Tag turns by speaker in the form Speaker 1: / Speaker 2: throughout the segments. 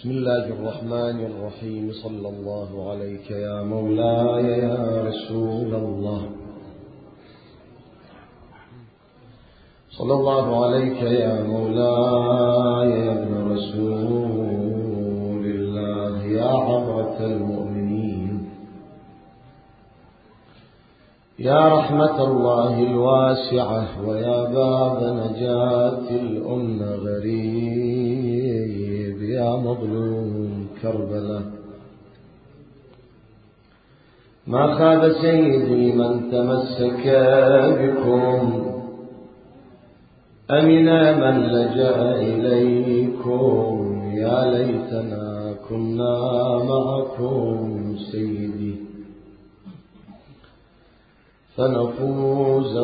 Speaker 1: بسم الله الرحمن الرحيم. صلى الله عليك يا مولاي يا رسول الله، صلى الله عليك يا مولاي يا ابن رسول الله، يا عبرة المؤمنين، يا رحمة الله الواسعة، ويا باب نجاة الأمة غريب، يا مظلوم كربلاء. ما خاب سيدي من تمسك بكم، أمن من لجأ إليكم، يا ليتنا كنا معكم سيدي فنفوز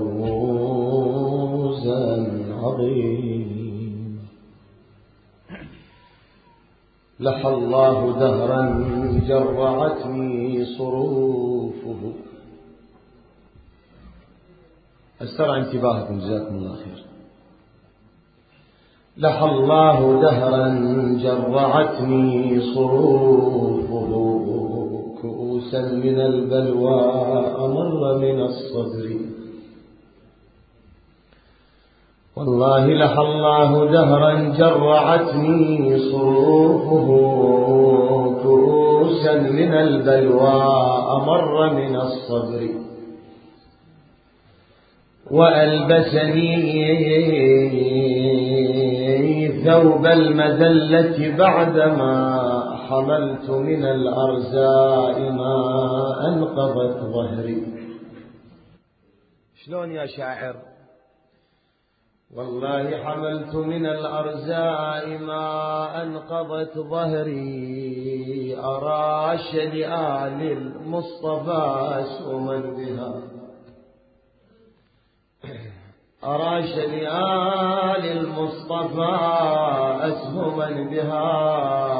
Speaker 1: فوزا عظيما. لحى الله دهرا جرعتني صروفه. أسترعى انتباهكم جزاكم الله خير. لحى الله دهرا جرعتني صروفه، كؤوسا من البلوى أمر من الصبر. والله لحى الله دهرا جرعتني صروفه، كؤوسا من البلوى أمر من الصبر. وألبسني ثوب المذلة بعدما حملت من الأرزاء ما أنقضت ظهري. شلون يا شاعر؟ والله حملت من الأرزاء ما أنقضت ظهري، أراش لآل المصطفى سوما بها، أراش لآل المصطفى أسهما بها.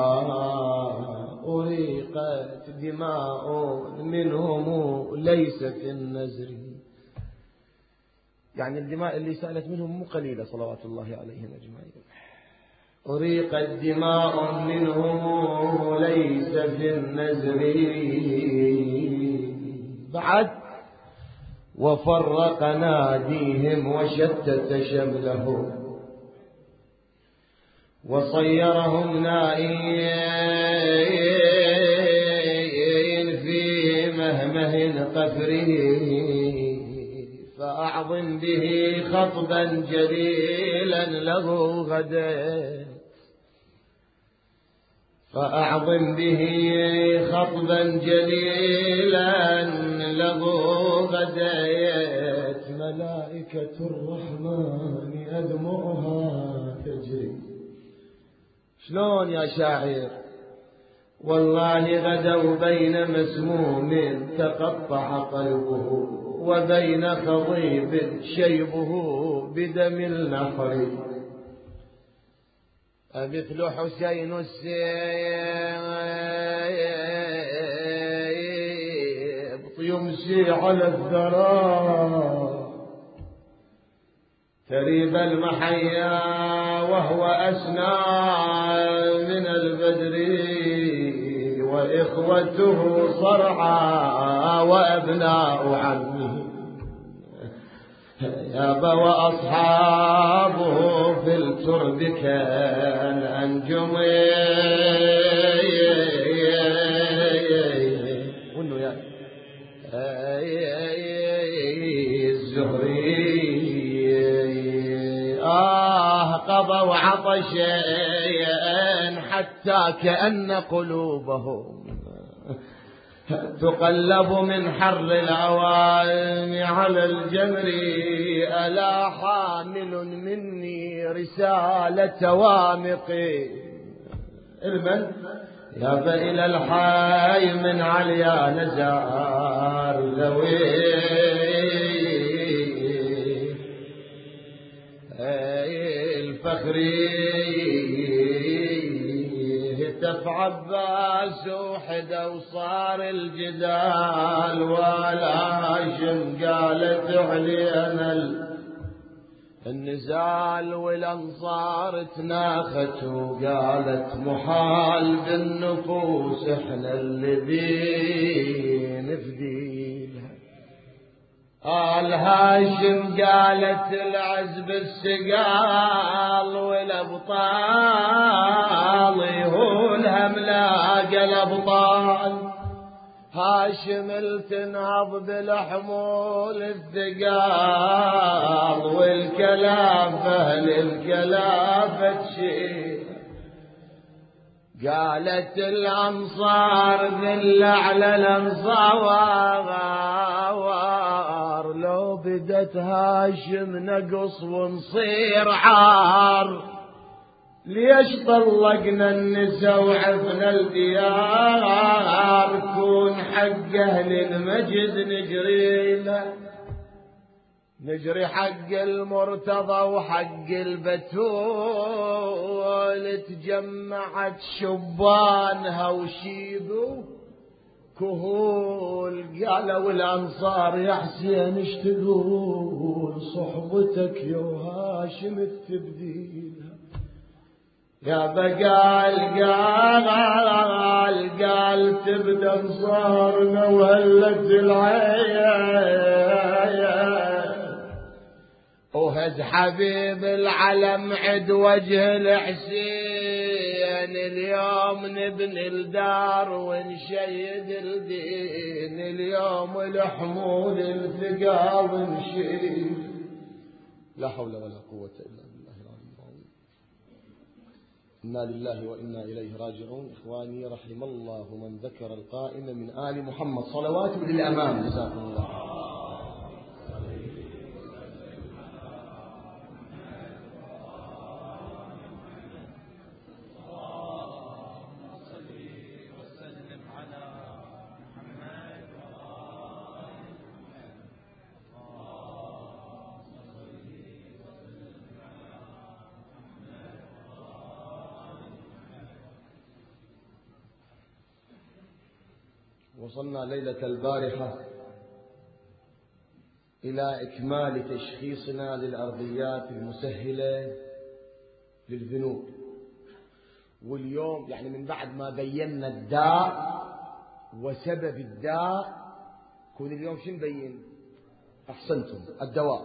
Speaker 1: أريقت دماء منهم ليس في النزر، يعني الدماء اللي سالت منهم مو قليلة صلوات الله عليهم أجمعين. أريقت دماء منهم ليس في النزر بعد، وفرق ناديهم وشتت شملهم، وصيرهم نائين في مهمه قفره. فأعظم به خطبا جليلا له غدا، فأعظم به خطبا جليلا له غدايت، ملائكة الرحمن أدمعها تجري. شلون يا شاعر؟ والله غدوا بين مسموم تقطع قلبه، وبين خضيب شيبه بدم النحر. مثل حسين السيبط يمشي على الثرى، تريب المحيا وهو أسنى من البدر، وإخوته صرعى وأبناء عمه يابا، وأصحابه في الترب كالأنجم. وإنه يا الزهري قضوا عطشا حتى كأن قلوبهم تقلب من حر العوام على الجمر. ألا حامل مني رسالة وامق المن يابا إلى الحي من عليا نزار ذوي الفخري. هتف عباس وحده وصار الجدال، والهاشم قالت علينا النزال والأنصار تناخت وقالت محال بالنفوس احنا الذي نفديها. آل هاشم قالت العز بالسقال والأبطال يهولهم لاقى الأبطال. هاشم التنهض بالحمول الثقال والكلافة للكلافة تشيل. قالت الأنصار ذل على الأنصار لو بدت هاشم نقص ونصير عار. ليش طلقنا النساء وعفنا الديار كون حق أهل المجد نجري له. نجري حق المرتضى وحق البتول تجمعت شبانها وشيبوا كهول. قالوا الأنصار يا حسين ايش تقول صحبتك يا هاشم تبديلها. يا بقال قال تبدا انصارنا وهلت العين. وهز حبيب العلم عد وجه الحسين. اليوم نبني الدار ونشيد الدين. اليوم الحمول الثقال ونشيل. لا حول ولا قوة إلا بالله. إنا لله وإنا إليه راجعون. إخواني رحم الله من ذكر القائم من آل محمد صلوات للأمام. جزاكم الله. وصلنا ليلة البارحة إلى إكمال تشخيصنا للأرضيات المسهلة للذنوب. واليوم يعني من بعد ما بينا الداء وسبب الداء كون اليوم شو نبين؟ أحسنتم، الدواء.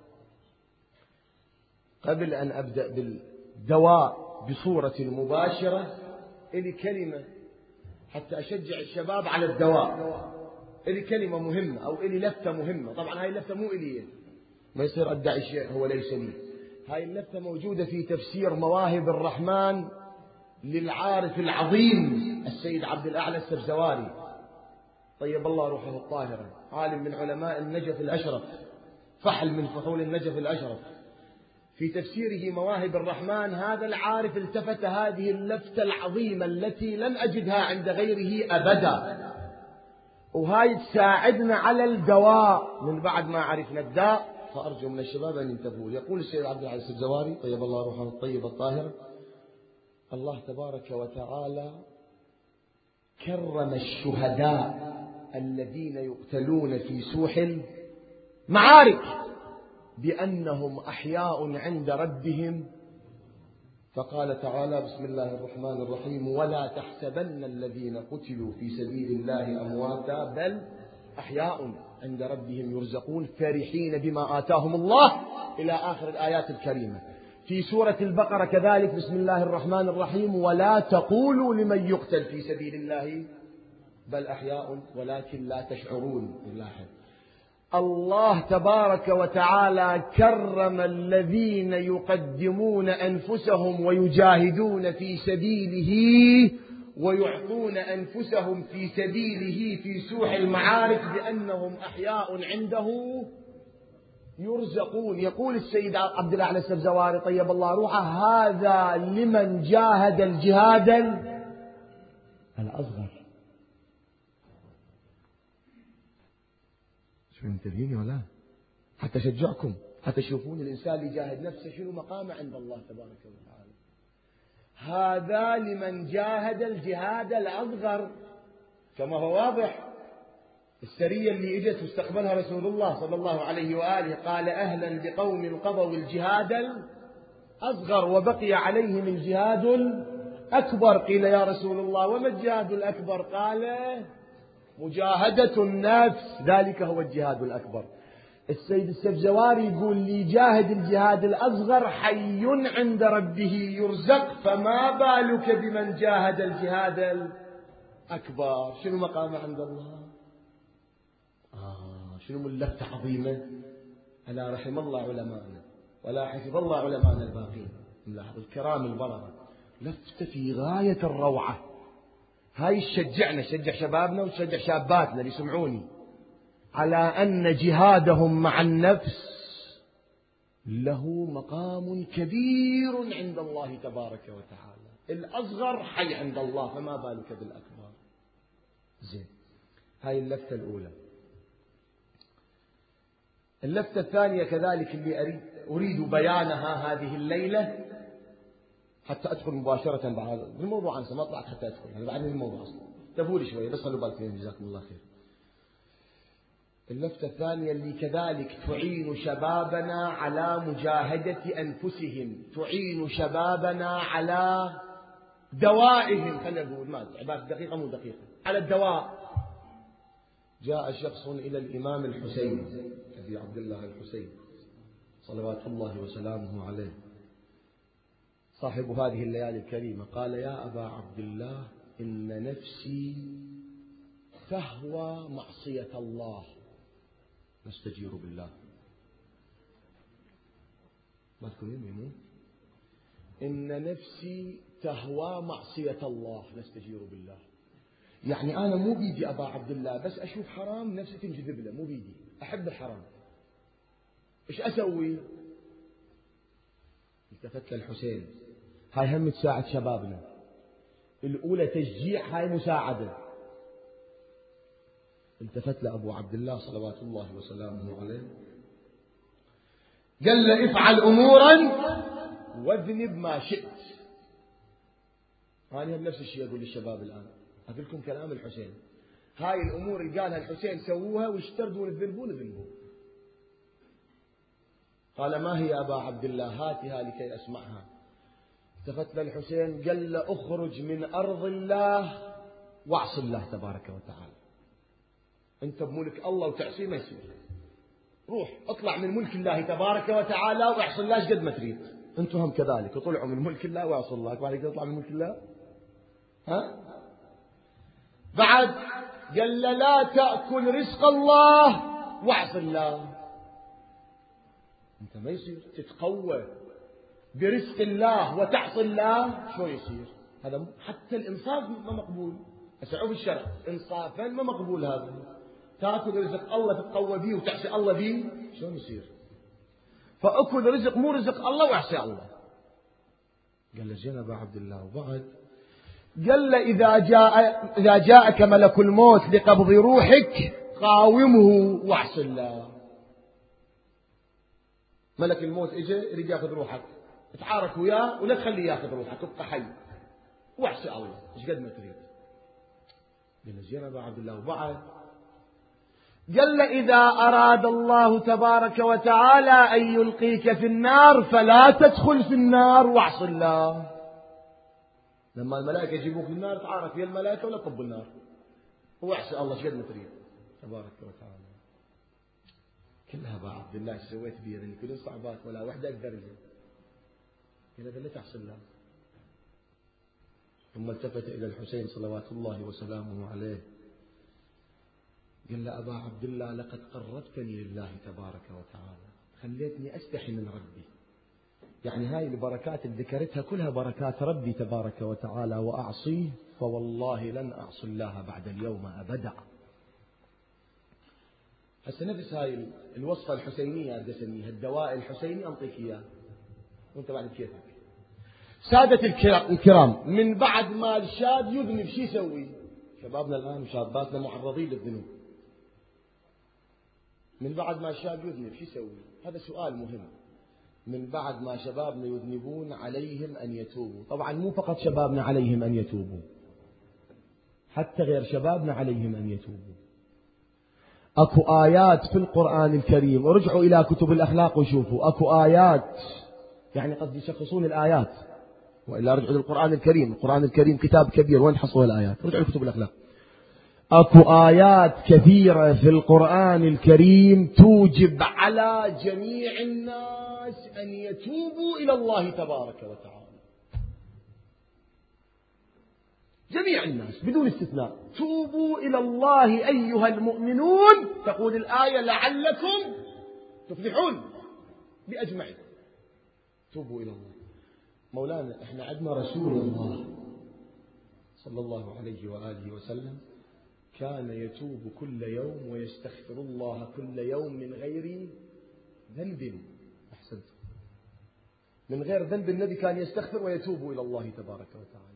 Speaker 1: قبل أن أبدأ بالدواء بصورة مباشرة إلي كلمة حتى أشجع الشباب على الدواء. إلي كلمة مهمة أو إلي لفتة مهمة. طبعا هاي اللفتة مو إلي، ما يصير أدعي شيء هو ليس لي. هاي اللفتة موجودة في تفسير مواهب الرحمن للعارف العظيم السيد عبد الأعلى السبزواري طيب الله روحه الطاهرة، عالم من علماء النجف الأشرف، فحل من فحول النجف الأشرف. في تفسيره مواهب الرحمن هذا العارف التفت هذه اللفتة العظيمة التي لم أجدها عند غيره أبدا، وهاي تساعدنا على الدواء من بعد ما عرفنا الداء. فأرجو من الشباب أن ينتبهوا. يقول السيد عبد العزيز الزواري طيب الله روحه الطيبة الطاهرة: الله تبارك وتعالى كرم الشهداء الذين يقتلون في سوح المعارك بأنهم أحياء عند ربهم. فقال تعالى: بسم الله الرحمن الرحيم: ولا تحسبن الذين قتلوا في سبيل الله أمواتا بل أحياء عند ربهم يرزقون فرحين بما آتاهم الله، إلى آخر الآيات الكريمة. في سورة البقرة كذلك بسم الله الرحمن الرحيم: ولا تقولوا لمن يقتل في سبيل الله بل أحياء ولكن لا تشعرون. الله تبارك وتعالى كرم الذين يقدمون أنفسهم ويجاهدون في سبيله ويعطون أنفسهم في سبيله في سوح المعارك بأنهم أحياء عنده يرزقون. يقول السيد عبد الأعلى السبزواري طيب الله روحه: هذا لمن جاهد الجهاد الأصغر. شو منتبهين ولا؟ حتى شجعكم حتى تشوفون الإنسان اللي يجاهد نفسه شنو مقامه عند الله تبارك وتعالى. هذا لمن جاهد الجهاد الأصغر كما هو واضح. السرية اللي اجت واستقبلها رسول الله صلى الله عليه وآله قال أهلا بقوم قضوا الجهاد الأصغر وبقي عليهم الجهاد الأكبر. قيل يا رسول الله وما الجهاد الأكبر؟ قال مجاهدة النفس، ذلك هو الجهاد الأكبر. السيد السفزواري يقول لي جاهد الجهاد الأصغر حي عند ربه يرزق، فما بالك بمن جاهد الجهاد الأكبر؟ شنو مقامه عند الله؟ شنو من لفتة عظيمة. ألا رحم الله علماءنا ولا حفظ الله علماءنا الباقين، نلاحظ الكرام البررة، لفتة في غاية الروعة. هاي تشجعنا، تشجع شبابنا وتشجع شاباتنا اللي يسمعوني على أن جهادهم مع النفس له مقام كبير عند الله تبارك وتعالى. الأصغر حي عند الله، فما بالك بالأكبر. زين، هاي اللفتة الأولى. اللفتة الثانية كذلك اللي أريد بيانها هذه الليلة حتى أدخل مباشرة بعد الموضوع. أنسى ما طلعت حتى أدخل، أنا بعدني الموضوع أصلا. تبولي شوية بس، خلوا بالك فيهم جزاكم الله خير. اللفتة الثانية اللي كذلك تعين شبابنا على مجاهدة أنفسهم، تعين شبابنا على دوائهم، خلينا نقول ما عبارة دقيقة مو دقيقة، على الدواء. جاء شخص إلى الإمام الحسين أبي عبد الله الحسين صلوات الله وسلامه عليه صاحب هذه الليالي الكريمة، قال يا أبا عبد الله إن نفسي تهوى معصية الله، نستجير بالله. ما تكون يمين؟ إن نفسي تهوى معصية الله، نستجير بالله. يعني أنا مو بيدي أبا عبد الله بس أشوف حرام نفسي تنجذب له، مو بيدي، أحب الحرام. إيش أسوي؟ التفت للحسين. هاي هم تساعد شبابنا. الأولى تشجيع، هاي مساعدة. التفت لأبو عبد الله صلوات الله وسلامه عليه قال له افعل أمورا واذنب ما شئت. أنا نفس الشيء أقول للشباب الآن، أقول لكم كلام الحسين. هاي الأمور اللي قالها الحسين سووها واشتردوا الذنبون ذنبون. قال ما هي أبا عبد الله؟ هاتها لكي أسمعها. التفت للحسين قال له اخرج من أرض الله واعص الله تبارك وتعالى. أنت بملك الله وتعصيه ما يصير. روح اطلع من ملك الله تبارك وتعالى واعص الله قد ما تريد. أنتم هم كذلك اطلعوا من ملك الله واعصوا الله. بعد كده تطلع من ملك الله. ها؟ بعد قال له لا تأكل رزق الله واعص الله. أنت ما يصير تتقوى برزق الله وتعصي الله، شو يصير؟ هذا حتى الإنصاف ما مقبول. أسعوا في الشرع إنصافا ما مقبول. هذا تأكل رزق الله تتقوى به وتعصي الله به، شو يصير؟ فأكل رزق مو رزق الله واعصي الله. قال له زين أبا عبد الله. وبعد قال له إذا جاءك ملك الموت لقبض روحك قاومه واعص الله. ملك الموت اجى يريد ياخذ روحك، اتعارك وياه ولا تخليه ياخذ روحك، ابقى حي واعصي الله ايش قد ما تريد. قال له زين أبا عبد الله. وبعد قال له إذا أراد الله تبارك وتعالى أن يلقيك في النار فلا تدخل في النار واعص الله. لما الملائكة يجيبوك للنار تعارك ويا الملائكة ولا طب النار، واعصي الله ايش قد ما تريد تبارك وتعالى. كلها أبا عبد الله ايش سويت بي؟ يعني كلهم صعبات ولا وحدة أقدر لها. قال لا تعصي الله. ثم التفت إلى الحسين صلوات الله وسلامه عليه قال له أبا عبد الله لقد قربتني لله تبارك وتعالى، خليتني أستحي من ربي. يعني هاي البركات اللي ذكرتها كلها بركات ربي تبارك وتعالى، وأعصيه فوالله لن أعصي الله بعد اليوم أبدا. هسه نفس هاي الوصفة الحسينية أبدأ أسميها الدواء الحسيني، أنطيك إياه وأنت بعد كيفك. سادة الكرام، من بعد ما الشاب يذنب شو يسوي؟ شبابنا الآن وشاباتنا معرضين للذنوب. من بعد ما الشاب يذنب شو يسوي؟ هذا سؤال مهم. من بعد ما شبابنا يذنبون عليهم أن يتوبوا. طبعا مو فقط شبابنا عليهم أن يتوبوا، حتى غير شبابنا عليهم أن يتوبوا. أكو آيات في القرآن الكريم، ارجعوا إلى كتب الأخلاق وشوفوا أكو آيات، يعني قد يشخصون الآيات، وإلا رجعوا للقرآن الكريم. القرآن الكريم كتاب كبير، وين حصوا الآيات؟ رجعوا لكتب الأخلاق. أكو آيات كثيرة في القرآن الكريم توجب على جميع الناس أن يتوبوا إلى الله تبارك وتعالى. جميع الناس بدون استثناء، توبوا إلى الله أيها المؤمنون، تقول الآية لعلكم تفلحون بأجمعين. توبوا إلى الله. مولانا احنا عندنا رسول الله صلى الله عليه وآله وسلم كان يتوب كل يوم ويستغفر الله كل يوم من غير ذنب. أحسنت، من غير ذنب النبي كان يستغفر ويتوب إلى الله تبارك وتعالى.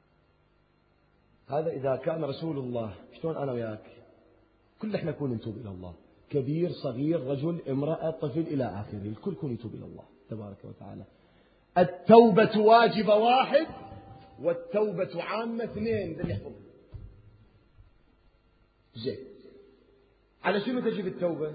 Speaker 1: هذا إذا كان رسول الله، شلون أنا وياك كل احنا نكون نتوب إلى الله، كبير صغير رجل امرأة طفل إلى آخره، الكل كون يتوب إلى الله تبارك وتعالى. التوبة واجبة واحد، والتوبة عامة اثنين، ده اللي يحفظه. زين، على شنو تجب التوبة؟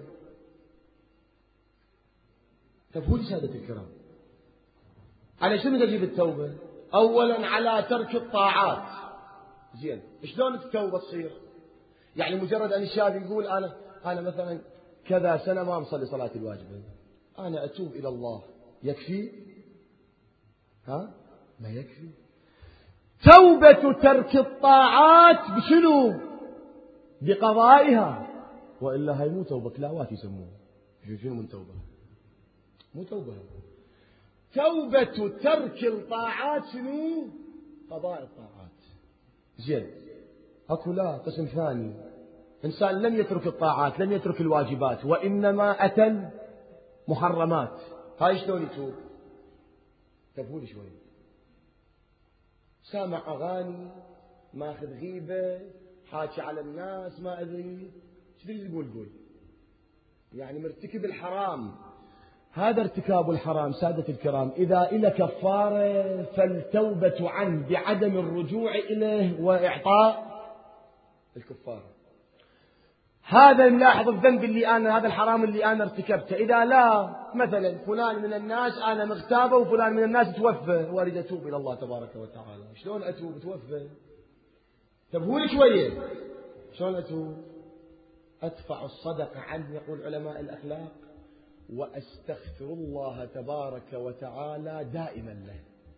Speaker 1: تفهموا سادة الكرام، على شنو تجب التوبة؟ أولا على ترك الطاعات. زين، شلون التوبة تصير؟ يعني مجرد أن الشاب يقول أنا مثلا كذا سنة ما مصلي صلاة الواجبة، أنا أتوب إلى الله، يكفي؟ ما يكفي. توبة ترك الطاعات بشنو؟ بقضائها، وإلا هاي مو توبة، كلاوات يسموه. شنو من توبة؟ مو توبة. توبة ترك الطاعات شنو؟ قضاء الطاعات. زين، أكو لا قسم ثاني، إنسان لم يترك الطاعات، لم يترك الواجبات، وإنما أتى محرمات، هاي شلون يتوب؟ تفهموا شوي. سامع أغاني، ماخذ غيبة، حاكي على الناس، ما أدري شو يقول، يعني مرتكب الحرام. هذا ارتكاب الحرام سادة الكرام إذا إلى كفارة فالتوبة عنه بعدم الرجوع إليه وإعطاء الكفارة. هذا نلاحظ الذنب اللي هذا الحرام اللي أنا ارتكبته، إذا لا مثلا فلان من الناس أنا مغتابة وفلان من الناس توفى وأريد أتوب إلى الله تبارك وتعالى، شلون أتوب؟ توفى. تبهون شوية، شلون أتوب؟ أدفع الصدقة عنه، يقول علماء الأخلاق، وأستغفر الله تبارك وتعالى دائما له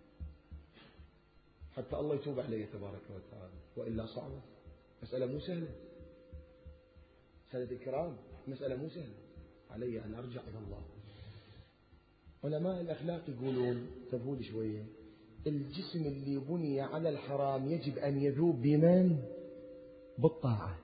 Speaker 1: حتى الله يتوب عليه تبارك وتعالى، وإلا صعبة، مسألة مو سهلة سادة الكرام، مسألة مو سهلة، علي أن أرجع إلى الله. علماء الأخلاق يقولون تبهون شوية، الجسم اللي بني على الحرام يجب أن يذوب بمن؟ بالطاعة.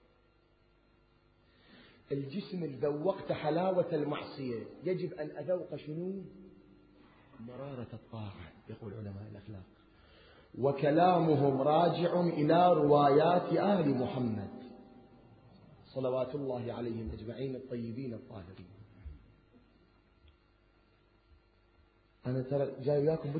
Speaker 1: الجسم اللي ذوقت حلاوة المعصية يجب أن أذوق شنو؟ مرارة الطاعة، يقول علماء الأخلاق. وكلامهم راجع إلى روايات آل محمد صلوات الله عليهم أجمعين الطيبين الطاهرين. أنا ترى جاي وياكم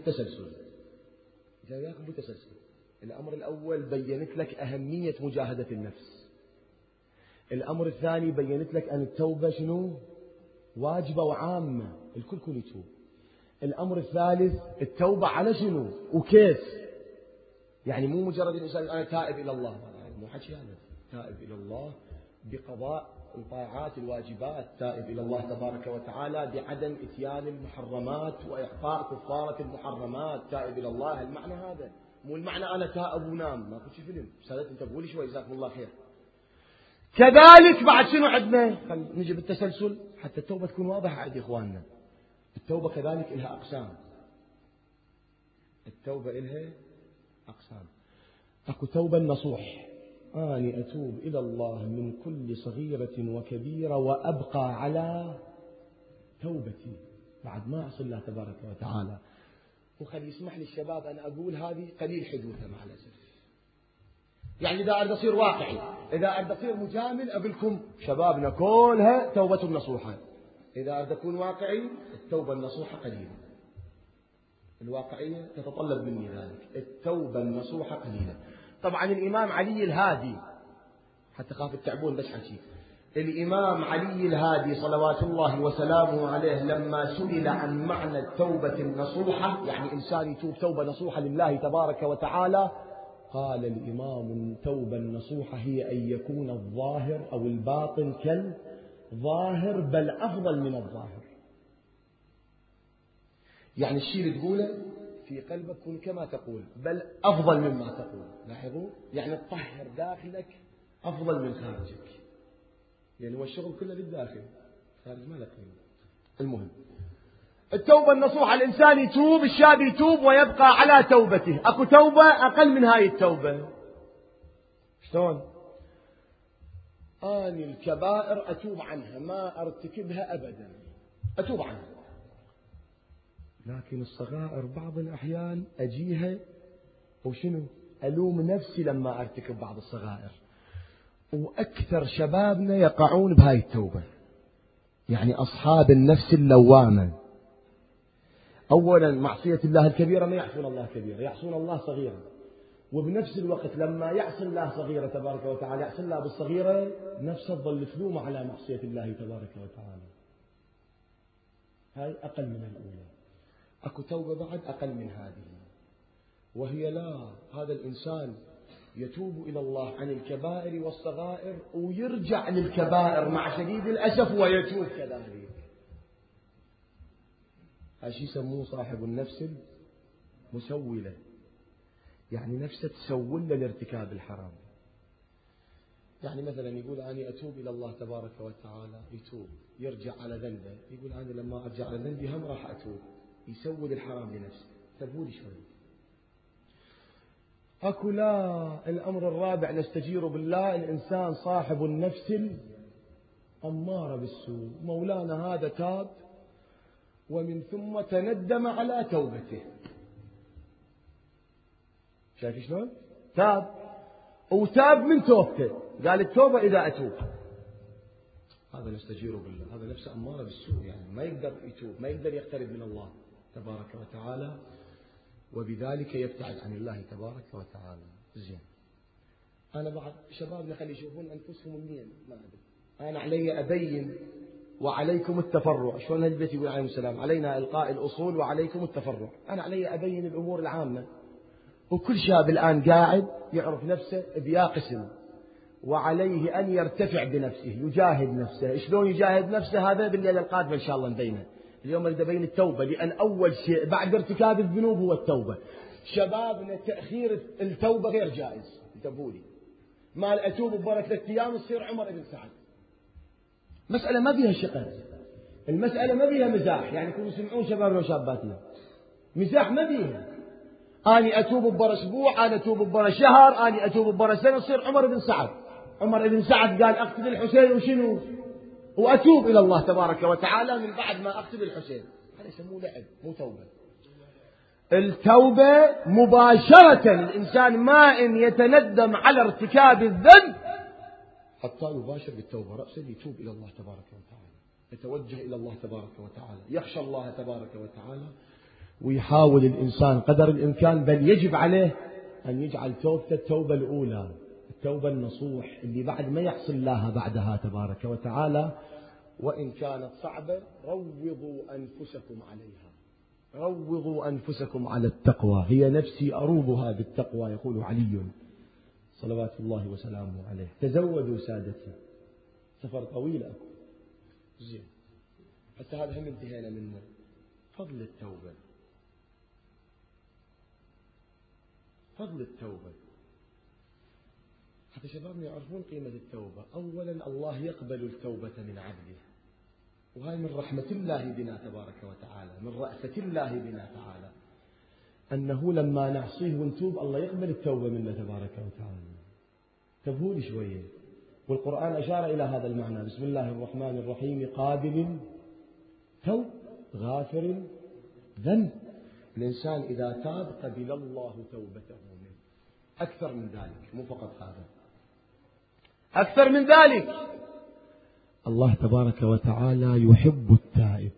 Speaker 1: بالتسلسل، الأمر الأول بينت لك أهمية مجاهدة النفس، الأمر الثاني بينت لك أن التوبة شنو؟ واجبة وعامة، الكل يتوب. الأمر الثالث التوبة على شنو وكيف، يعني مو مجرد الإنسان أنا تائب إلى الله، مو حكي هذا، تائب إلى الله بقضاء الطاعات الواجبات، تائب إلى الله تبارك وتعالى بعدم إتيان المحرمات وإعطاء كفارة المحرمات، تائب إلى الله. المعنى هذا، مو المعنى أنا تائب ونام، ما كنت فيلم. سادتي انتبهوا لي شوي جزاكم الله خير. كذلك بعد شنو عندنا؟ نجي بالتسلسل حتى التوبة تكون واضحة عند إخواننا. التوبة كذلك إلها أقسام، التوبة إلها أقسام. أكو توبة النصوح، أني أتوب إلى الله من كل صغيرة وكبيرة وأبقى على توبتي بعد ما أصل الله تبارك وتعالى. وخلي يسمح لي الشباب أنا أقول هذه قليل حدوثها مع الأسف، يعني إذا أريد أصير واقعي، إذا أريد أصير مجامل أقولكم شبابنا كلها توبة نصوحة، إذا أريد أكون واقعي التوبة النصوحة قليلة، الواقعية تتطلب مني ذلك، التوبة النصوحة قليلة. طبعا الإمام علي الهادي، حتى خاف التعبون بس حكي، الإمام علي الهادي صلوات الله وسلامه عليه لما سئل عن معنى التوبة النصوحة، يعني إنسان يتوب توبة نصوحة لله تبارك وتعالى، قال الإمام التوبة النصوحة هي أن يكون الظاهر أو الباطن كالظاهر بل أفضل من الظاهر. يعني الشيء اللي تقوله في قلبك كن كما تقول بل أفضل مما تقول. لاحظوا، يعني تطهر داخلك أفضل من خارجك، يعني هو الشغل كله للداخل، خارج ما له قيمة. المهم التوبة النصوحة، الإنسان يتوب، الشاب يتوب ويبقى على توبته. أكو توبة أقل من هاي التوبة. شلون؟ أني الكبائر أتوب عنها، ما أرتكبها أبدا، أتوب عنها. لكن الصغائر بعض الأحيان أجيها وشنو؟ ألوم نفسي لما أرتكب بعض الصغائر. وأكثر شبابنا يقعون بهاي التوبة، يعني أصحاب النفس اللوامة. أولا معصية الله الكبيرة ما يعصون الله كبيرة، يعصون الله صغيرة. وبنفس الوقت لما يعصي الله صغيرة تبارك وتعالى، يعصي الله بالصغيرة، نفسه تظل تلومه على معصية الله تبارك وتعالى. هاي أقل من الأولى. أكو توبة بعد أقل من هذه، وهي لا، هذا الإنسان يتوب إلى الله عن الكبائر والصغائر ويرجع للكبائر مع شديد الأسف ويتوب كذلك. هذا شيء يسموه صاحب النفس المسولة، يعني نفسه تسول لارتكاب الحرام. يعني مثلا يقول أنا أتوب إلى الله تبارك وتعالى، يتوب يرجع على ذنبه، يقول أنا لما أرجع على ذنبي هم راح أتوب، يسول الحرام لنفسه. تبولي شوي. أكو لا، الأمر الرابع نستجير بالله، الإنسان صاحب النفس الأمارة بالسوء. مولانا هذا تاب ومن ثم تندم على توبته. شايف شلون؟ تاب وتاب من توبته، قال التوبة إذا أتوب. هذا نستجير بالله، هذا نفسه أمارة بالسوء، يعني ما يقدر يتوب، ما يقدر يقترب من الله تبارك وتعالى، وبذلك يبتعد عن الله تبارك وتعالى. زين، أنا بعض شبابنا خلي يشوفون أنفسهم منين، ما أدري، أنا علي أبين وعليكم التفرع. شلون البيت يقول عليه السلام علينا إلقاء الأصول وعليكم التفرع. أنا علي أبين الأمور العامة، وكل شاب الآن قاعد يعرف نفسه بيا قسم، وعليه أن يرتفع بنفسه، يجاهد نفسه. شلون يجاهد نفسه؟ هذا بالليلة القادمة إن شاء الله نبينه. اليوم أريد أبين التوبة، لأن أول شيء بعد ارتكاب الذنوب هو التوبة. شبابنا تأخير التوبة غير جائز. انتبهوا لي، ما أتوب ببركة 3 أيام تصير عمر بن سعد. مسألة ما فيها شقة، المسألة ما فيها مزاح، يعني كونوا يسمعون شبابنا وشاباتنا، مزاح ما فيها. أنا أتوب ببرا أسبوع، أنا أتوب ببرا شهر، أنا أتوب ببرا سنة، تصير عمر بن سعد. عمر بن سعد قال أقتل الحسين وشنو؟ وأتوب إلى الله تبارك وتعالى من بعد ما أقتل الحسين. هذا يسموه لعب، مو توبة. التوبة مباشرة، الإنسان ما إن يتندم على ارتكاب الذنب حتى يباشر بالتوبة رأسا، يتوب إلى الله تبارك وتعالى، يتوجه إلى الله تبارك وتعالى، يخشى الله تبارك وتعالى، ويحاول الإنسان قدر الإمكان، بل يجب عليه أن يجعل توبته التوبة الأولى، التوبة النصوح اللي بعد ما يحصل الله بعدها تبارك وتعالى. وإن كانت صعبة روضوا أنفسكم عليها، روضوا أنفسكم على التقوى، هي نفسي أروضها بالتقوى، يقول علي صلوات الله وسلامه عليه. تزودوا سادتي، سفر طويل أكو. زين، حتى هذا هم انتهينا منه. فضل التوبة، فضل التوبة، حتى شبابنا يعرفون قيمة التوبة. أولا الله يقبل التوبة من عبده، وهذا من رحمة الله بنا تبارك وتعالى، من رأفة الله بنا تعالى، أنه لما نعصيه ونتوب الله يقبل التوبة منا تبارك وتعالى. انتبهوا لي شوية، والقرآن أشار إلى هذا المعنى. بسم الله الرحمن الرحيم، قابل توب غافر ذنب. الإنسان إذا تاب قبل الله توبته منه. أكثر من ذلك، مو فقط هذا، أكثر من ذلك، الله تبارك وتعالى يحب التائب.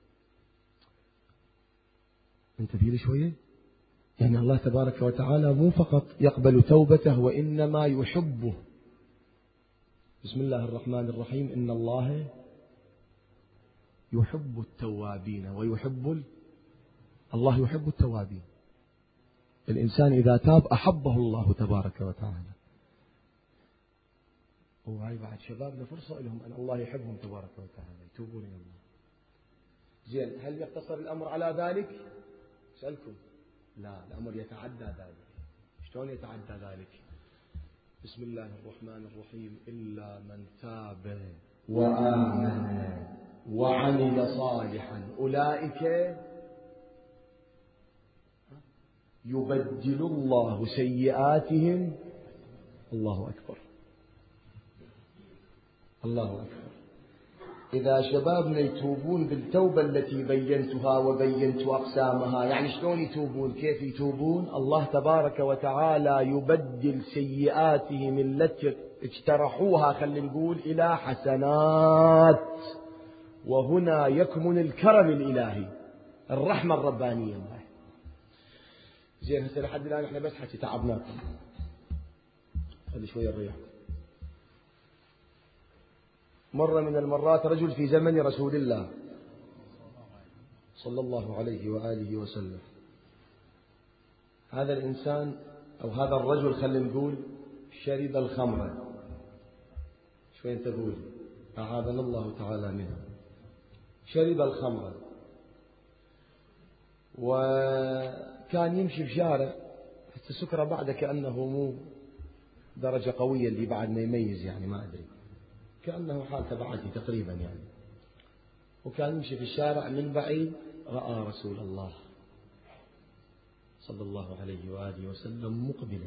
Speaker 1: انتبهوا لي شوية، يعني الله تبارك وتعالى مو فقط يقبل توبته، وإنما يحبه. بسم الله الرحمن الرحيم إن الله يحب التوابين ويحب الله يحب التوابين. الإنسان إذا تاب أحبه الله تبارك وتعالى. وهاي بعد شبابنا فرصة لهم أن الله يحبهم تبارك وتعالى يتوبون إلى الله. زين، هل يقتصر الأمر على ذلك؟ أسألكم. لا، الأمر يتعدى ذلك. شلون يتعدى ذلك؟ بسم الله الرحمن الرحيم إلا من تاب وآمن وعمل صالحا أولئك يبدل الله سيئاتهم. الله أكبر، الله أكبر. إذا شبابنا يتوبون بالتوبة التي بينتها وبينت أقسامها، يعني شلون يتوبون؟ كيف يتوبون؟ الله تبارك وتعالى يبدل سيئاتهم التي اجترحوها خلينا نقول إلى حسنات، وهنا يكمن الكرم الإلهي، الرحمة الربانية. زين، هسه لحد الآن احنا بس حكي تعبناكم، خلي شوية نريح. مرة من المرات رجل في زمن رسول الله صلى الله عليه وآله وسلم، هذا الإنسان أو هذا الرجل خلينا نقول شرب الخمر. شوي تقول أعاذنا الله تعالى منه. شرب الخمر وكان يمشي في شارع، السكرة بعد كأنه مو درجة قوية اللي بعد ما يميز، يعني ما أدري، كأنه حالته بعدي تقريبا يعني. وكان يمشي في الشارع من بعيد رأى رسول الله صلى الله عليه وآله وسلم مقبلا.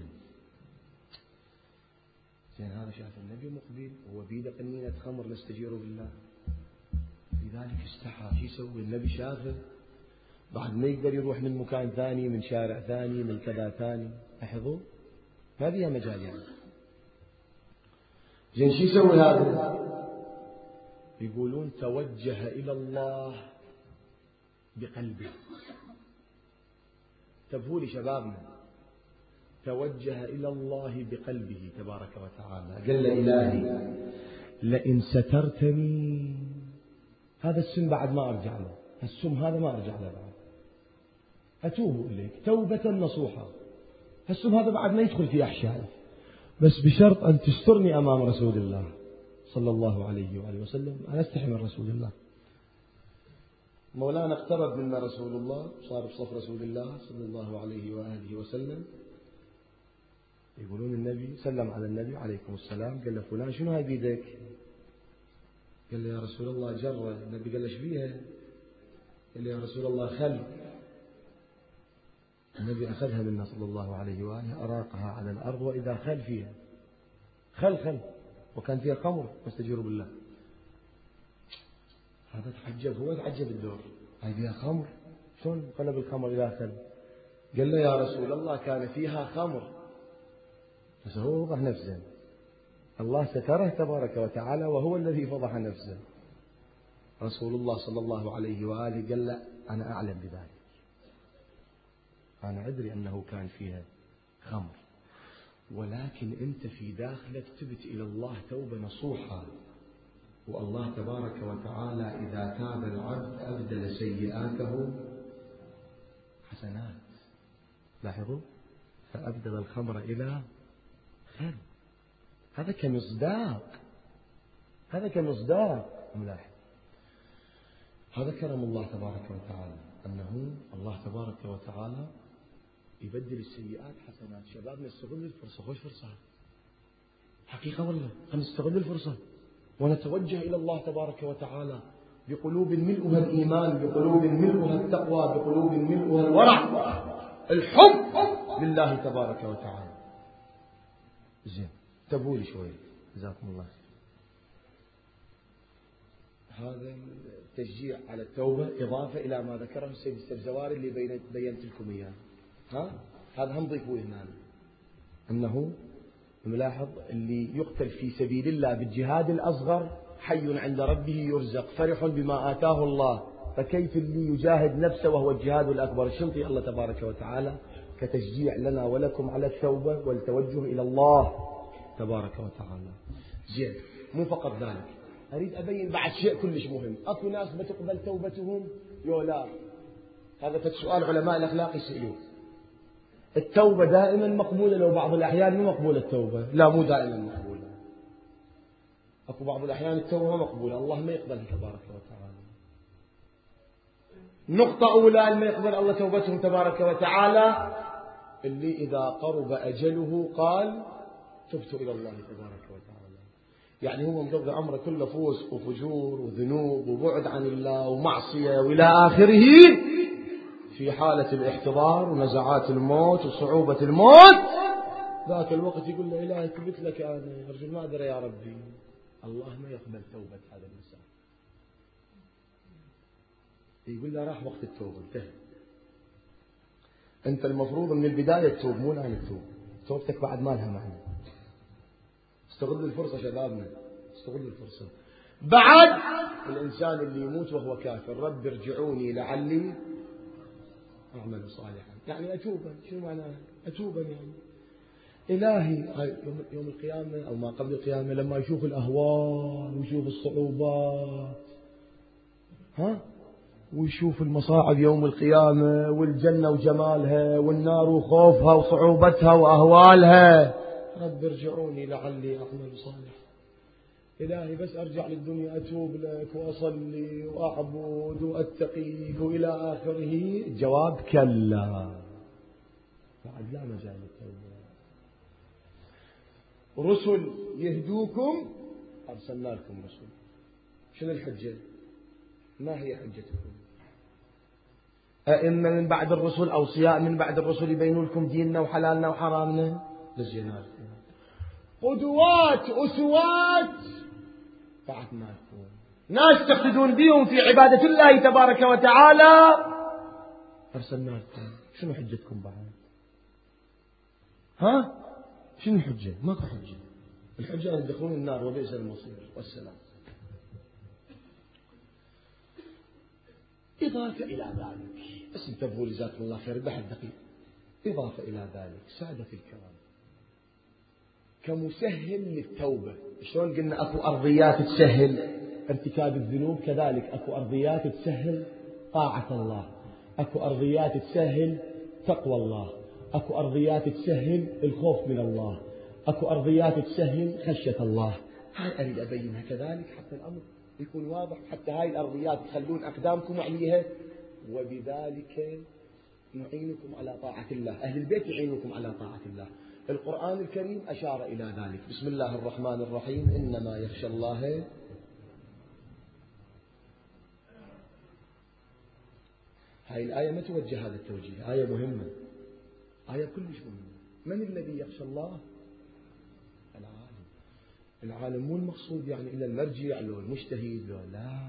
Speaker 1: زين، هذا شاف النبي مقبل وهو بيده قنينة خمر نستجير بالله، لذلك استحى. شو يسوي؟ النبي شافه بعد ما يقدر يروح من مكان ثاني، من شارع ثاني، من كذا ثاني. لاحظوا ما فيها مجال يعني. زين، شو يسوي هذا؟ يقولون توجه إلى الله بقلبه. انتبهوا لي شبابنا، توجه إلى الله بقلبه تبارك وتعالى. قال له إلهي لئن سترتني، هذا السم بعد ما أرجع له، السم هذا ما أرجع له بعد، أتوب إليك توبة نصوحة. السم هذا بعد ما يدخل في أحشائي، بس بشرط أن تسترني أمام رسول الله صلى الله عليه وآله وسلم. أنا أستحي من رسول الله. مولانا اقترب منا رسول الله، صار بصف رسول الله صلى الله عليه وآله وسلم. يقولون النبي سلم على النبي عليكم السلام، قال له فلان شنو هاي بيدك؟ قال له يا رسول الله جرة. النبي قال له ايش فيها؟ قال له يا رسول الله خل. النبي أخذها منا صلى الله عليه وآله، أراقها على الأرض وإذا خل فيها، خل وكان فيها خمر واستجيروا بالله. هذا تعجب، هو تعجب الدور، هاي فيها خمر، شلون قلب الخمر إلى خل؟ قال له يا رسول الله كان فيها خمر، بس هو فضح نفسه، الله ستره تبارك وتعالى وهو الذي فضح نفسه. رسول الله صلى الله عليه وآله قال له أنا أعلم بذلك، أنا أدري أنه كان فيها خمر، ولكن أنت في داخلك تبت إلى الله توبة نصوحة، والله تبارك وتعالى إذا تاب العبد أبدل سيئاته حسنات. لاحظوا، فأبدل الخمر إلى خير. هذا كمصداق، هذا كمصداق ملاحظ. هذا كرم الله تبارك وتعالى، أنه الله تبارك وتعالى يبدل السيئات حسنات. شبابنا نستغل الفرصة، خوش فرصة حقيقة والله، خلينا نستغل الفرصة ونتوجه إلى الله تبارك وتعالى بقلوب ملؤها الإيمان، بقلوب ملؤها التقوى، بقلوب ملؤها الورع، الحب لله تبارك وتعالى. زين، انتبهوا لي شوي جزاكم الله خير. هذا التشجيع على التوبة إضافة إلى ما ذكره السيد السبزواري اللي بينت لكم إياه. هذا هم ضيفوه هنا، أنه نلاحظ اللي يقتل في سبيل الله بالجهاد الأصغر حي عند ربه يرزق فرح بما آتاه الله، فكيف اللي يجاهد نفسه وهو الجهاد الأكبر؟ الشنطي الله تبارك وتعالى كتشجيع لنا ولكم على التوبة والتوجه إلى الله تبارك وتعالى. زين، مو فقط ذلك، أريد أبين بعد شيء كلش مهم. أكو ناس بتقبل توبتهم لا، هذا سؤال علماء الأخلاق يسألوه. التوبة دائما مقبولة لو بعض الأحيان مو مقبولة التوبة؟ لا، مو دائما مقبولة. أكو بعض الأحيان التوبة مقبولة، الله ما يقبلها تبارك وتعالى. نقطة أولى ما يقبل الله توبتهم تبارك وتعالى اللي إذا قرب أجله قال تبت إلى الله تبارك وتعالى، يعني هو مقضي عمره كله فوسق وفجور وذنوب وبعد عن الله ومعصية وإلى آخره، في حالة الاحتضار ونزعات الموت وصعوبة الموت ذاك الوقت يقول له إلهي تبت لك أنا أرجو ما أدري يا ربي. الله ما يقبل توبة هذا الإنسان، يقول له راح وقت التوبة انتهى. أنت المفروض من البداية تتوب، مو الآن تتوب. توبتك بعد ما لها معنى. استغل الفرصة شبابنا، استغل الفرصة. بعد الإنسان اللي يموت وهو كافر رب ارجعوني لعلي أعمل صالحا، يعني أتوبا. شو معناه أتوبا؟ يعني إلهي يوم القيامة أو ما قبل القيامة لما يشوف الأهوال ويشوف الصعوبات ويشوف المصاعب يوم القيامة والجنة وجمالها والنار وخوفها وصعوبتها وأهوالها، رب ارجعوني لعلي أعمل صالحا. إلهي بس أرجع للدنيا أتوب لك وأصلي وأعبد وأتقيك وإلى آخره. الجواب كلا، بعد لا مجال للتوبة. رسل يهدوكم، أرسلنا لكم رسل. شنو الحجة؟ ما هي حجتكم؟ أئمة من بعد الرسل، أوصياء من بعد الرسل يبينوا لكم ديننا وحلالنا وحرامنا، لزينا لكم. قدوات أسوات بعثناكم، ناس تقتدون بهم في عبادة الله تبارك وتعالى، أرسلنا لكم. شنو حجتكم بعد؟ شنو الحجة؟ ماكو حجة. الحجة أن يدخلون النار وبئس المصير والسلام. إضافة إلى ذلك، بس انتبهوا جزاكم الله خير بحث دقيق. إضافة إلى ذلك سادة الكرام، كمسهل للتوبة. شلون قلنا أكو أرضيات تسهل ارتكاب الذنوب، كذلك أكو أرضيات تسهل طاعة الله، أكو أرضيات تسهل تقوى الله، أكو أرضيات تسهل الخوف من الله، أكو أرضيات تسهل خشية الله. هاي أريد أبينها كذلك حتى الأمر يكون واضح، حتى هاي الأرضيات تخلون أقدامكم عليها، وبذلك نعينكم على طاعة الله. أهل البيت يعينكم على طاعة الله. القرآن الكريم أشار إلى ذلك. بسم الله الرحمن الرحيم، إنما يخشى الله. هاي الآية ما توجه هذا التوجيه، آية مهمة، آية كلش مهمة. من الذي يخشى الله؟ العالم. العالم مو المقصود يعني إلى المرجع لو المجتهد لو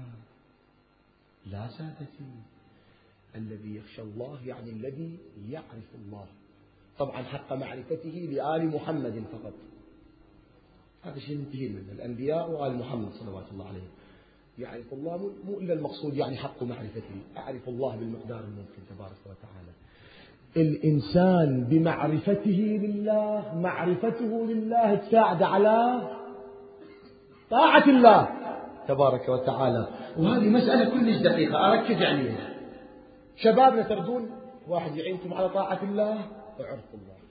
Speaker 1: لا سادتي، الذي يخشى الله يعني الذي يعرف الله، طبعا حق معرفته لآل محمد فقط. هذا شيء ننتهي منه، الأنبياء وآل محمد صلوات الله عليه. يعرف الله مو إلا المقصود يعني حق معرفته، أعرف الله بالمقدار الممكن تبارك وتعالى. الإنسان بمعرفته لله، معرفته لله تساعد على طاعة الله تبارك وتعالى. وهذه مسألة كلش دقيقة أركز عليها. شبابنا تردون واحد يعينكم على طاعة الله، اعرفوا الله.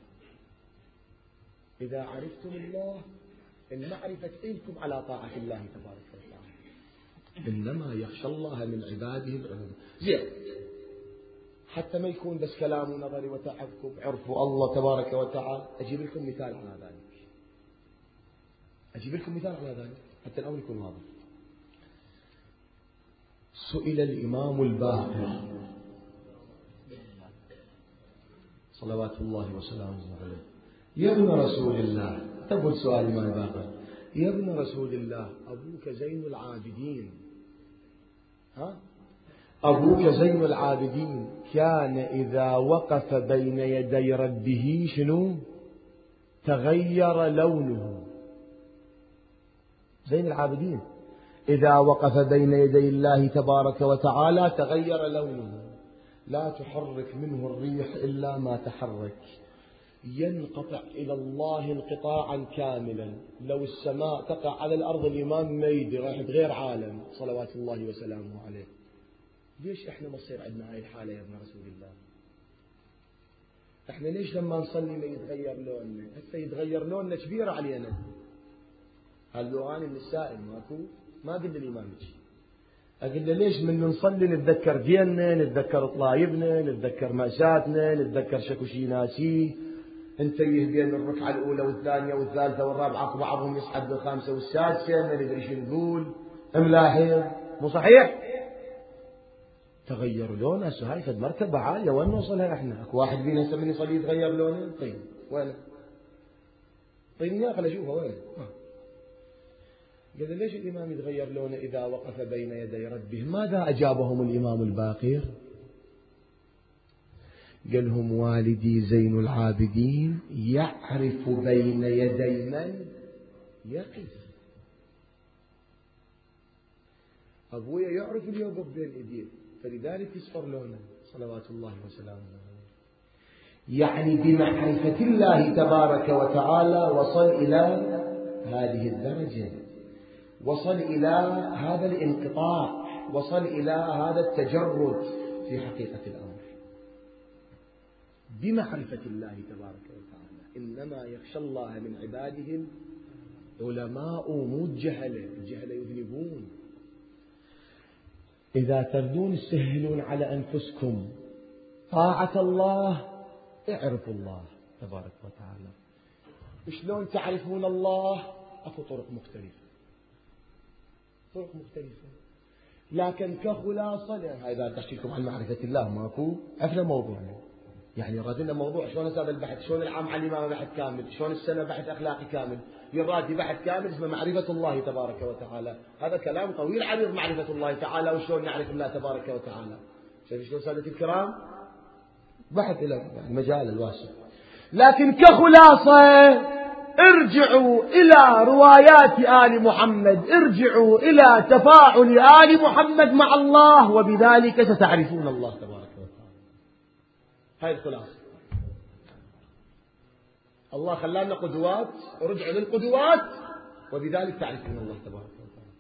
Speaker 1: إذا عرفتم الله المعرفة تعينكم على طاعة الله تبارك وتعالى. إنما يخشى الله من عباده العلماء. زين، حتى ما يكون بس كلام ونظري وتعبكم، عرفوا الله تبارك وتعالى. أجيب لكم مثال على ذلك، أجيب لكم مثال على ذلك حتى الأمر يكون واضح. سئل الإمام الباقر صلوات الله وسلامه عليه: يا ابن رسول الله، تقول سؤال الإمام الباقر: يا ابن رسول الله، أبوك زين العابدين، أبوك زين العابدين كان إذا وقف بين يدي ربه شنو؟ تغير لونه. زين العابدين إذا وقف بين يدي الله تبارك وتعالى تغير لونه، لا تحرك منه الريح إلا ما تحرك، ينقطع إلى الله انقطاعا كاملا. لو السماء تقع على الأرض الإمام ما يدري، راح يتغير عالم صلوات الله وسلامه عليه. ليش إحنا ما تصير عندنا هاي الحالة يا ابن رسول الله؟ إحنا ليش لما نصلي ما يتغير لوننا؟ هسه يتغير لوننا كبير علينا. قال له أنا من السائل ماكو، ما قل الإمام شيء. أقول له ليش من نصلي نتذكر ديننا، نتذكر طلايبنا، نتذكر مأساتنا، نتذكر شكو شي ناسيه، انتبه بين الركعة الأولى والثانية والثالثة والرابعة بعضهم يصعد بالخامسة والسادسة، ما ندري شو نقول، ملاحظ مو صحيح؟ تغير لونه. هسه هاي فد مرتبة عالية، وين نوصلها احنا؟ اكو واحد فينا هسه من يصلي يتغير لونه؟ طيب وين؟ طيب ناقل اشوفه وين؟ قال ليش الإمام يتغير لونه إذا وقف بين يدي ربه؟ ماذا أجابهم الإمام الباقر؟ قال هم والدي زين العابدين يعرف بين يدي من يقف. أبويا يعرف اللي يوقف بين يديه، فلذلك يصفر لونه صلوات الله وسلامه عليه. يعني بمعرفة الله تبارك وتعالى وصل إلى هذه الدرجة، وصل إلى هذا الانقطاع، وصل إلى هذا التجرد في حقيقة الأمر بمعرفة الله تبارك وتعالى. إنما يخشى الله من عباده العلماء مو الجهلة. الجهلة يذنبون. إذا تردون تسهلون على أنفسكم طاعة الله اعرفوا الله تبارك وتعالى. شلون تعرفون الله؟ أكو طرق مختلفة، طرق مختلفة، لكن كخلاصة إذا تحكي لكم عن معرفة الله ماكو أفلا موضوع. يعني راد لنا موضوع شلون هذا البحث، شلون العام على الإمامة بحث كامل، شلون السنة بحث أخلاقي كامل، يراد بحث كامل اسمه معرفة الله تبارك وتعالى. هذا كلام طويل عريض معرفة الله تعالى وشلون نعرف الله تبارك وتعالى. شايف شلون سادتي الكرام؟ بحث إلى المجال الواسع. لكن كخلاصة ارجعوا إلى روايات آل محمد، ارجعوا إلى تفاعل آل محمد مع الله، وبذلك ستعرفون الله تبارك وتعالى. هاي الخلاصة. الله خلانا قدوات، ارجعوا للقدوات وبذلك تعرفون الله تبارك وتعالى.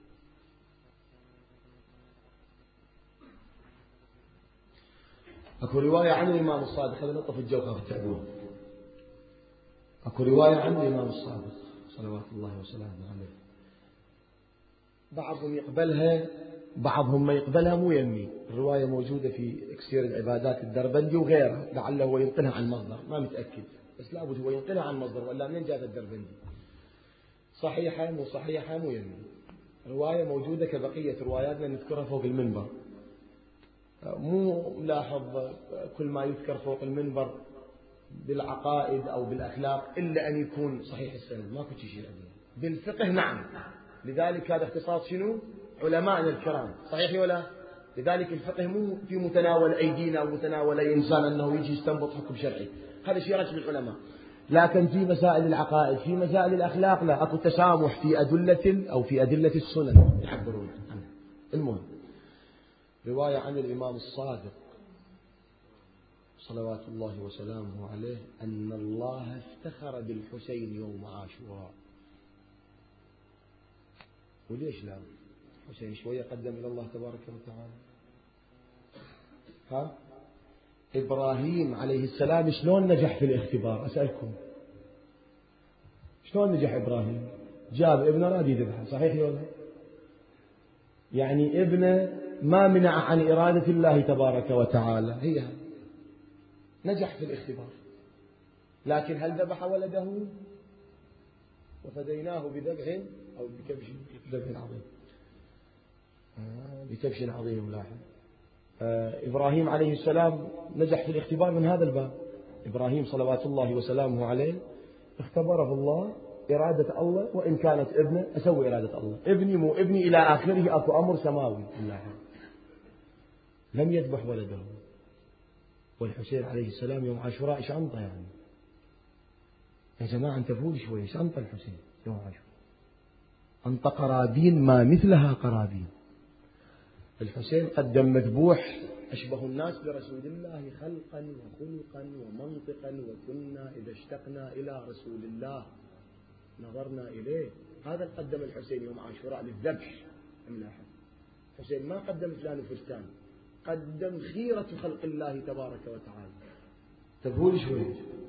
Speaker 1: اكو رواية عن الإمام الصادق، هذا نطف الجوهر التعبون. اكو رواية عن الإمام الصادق صلوات الله وسلامه عليه، بعضهم يقبلها بعضهم ما يقبلها، مو يمي. الرواية موجودة في إكسير العبادات الدربندي وغيرها، لعله هو ينقلها عن مصدر، ما متأكد، بس لابد هو ينقلها عن مصدر، ولا منين جاءت الدربندي؟ صحيحة مو صحيحة مو يمي. رواية موجودة كبقية رواياتنا نذكرها فوق المنبر، مو ملاحظ كل ما يذكر فوق المنبر بالعقائد أو بالأخلاق إلا أن يكون صحيح السند، ما كنت شيء عندنا. بالفقه نعم، لذلك هذا اختصاص شنو؟ علماءنا الكرام، صحيح ولا؟ لذلك الفقه مو في متناول أيدينا ومتناول أي إنسان أنه يجي يستنبط حكم شرعي، هذا شيء رجل العلماء. لكن في مسائل العقائد، في مسائل الأخلاق لا، أكو تسامح في أدلة أو في أدلة السنن يعبرون عنها. المهم رواية عن الإمام الصادق صلوات الله وسلامه عليه أن الله افتخر بالحسين يوم عاشوراء. وليش لا؟ حسين شوية قدم إلى الله تبارك وتعالى. ها؟ إبراهيم عليه السلام شلون نجح في الاختبار؟ أسألكم شلون نجح إبراهيم؟ جاب ابنه راد يذبحه، صحيح ولا؟ يعني ابنه ما منع عن إرادة الله تبارك وتعالى، هي نجح في الاختبار. لكن هل ذبح ولده؟ وفديناه بذبح أو بكبش ذبح عظيم، بكبش عظيم. لاحظ إبراهيم عليه السلام نجح في الاختبار من هذا الباب. إبراهيم صلوات الله وسلامه عليه اختبره الله، إرادة الله، وإن كانت ابنه أسوي إرادة الله، ابني مو ابني إلى آخره، أكو أمر سماوي. لاحظ لم يذبح ولده. والحسين عليه السلام يوم عاشوراء ايش عنطى؟ يعني يا جماعة انتبهوا لي شوي، ايش عنطى الحسين يوم عاشوراء؟ أنطى قرابين ما مثلها قرابين. الحسين قدم مذبوح أشبه الناس برسول الله خلقا وخلقا ومنطقا، وكنا إذا اشتقنا إلى رسول الله نظرنا إليه. هذا قدم الحسين يوم عاشوراء للذبح. ملاحظ الحسين ما قدم فلان وفلان، قدم خيرة خلق الله تبارك وتعالى. تبهول شوي.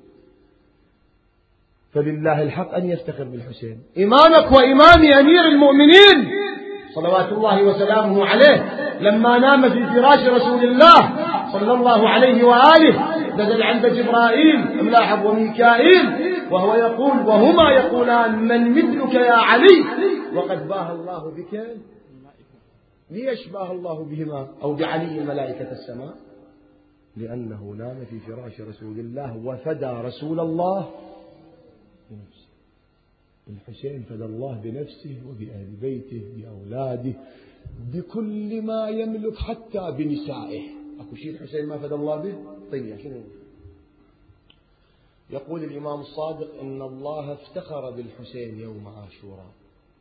Speaker 1: فلله الحق أن يفتخر بالحسين، إمامك وإمام أمير المؤمنين صلوات الله وسلامه عليه، لما نام في فراش رسول الله صلى الله عليه وآله نزل عند جبرائيل ملاحظ وميكائيل وهو يقول وهما يقولان من مثلك يا علي، وقد باه الله بك. ليش باه الله بهما أو بعلي ملائكة السماء؟ لأنه نام في فراش رسول الله وفدى رسول الله بنفسه. الحسين فدى الله بنفسه وبأهل بيته بأولاده بكل ما يملك حتى بنسائه. أكو شيء الحسين ما فدى الله به؟ طيب شنو؟ يقول الإمام الصادق إن الله افتخر بالحسين يوم عاشوراء.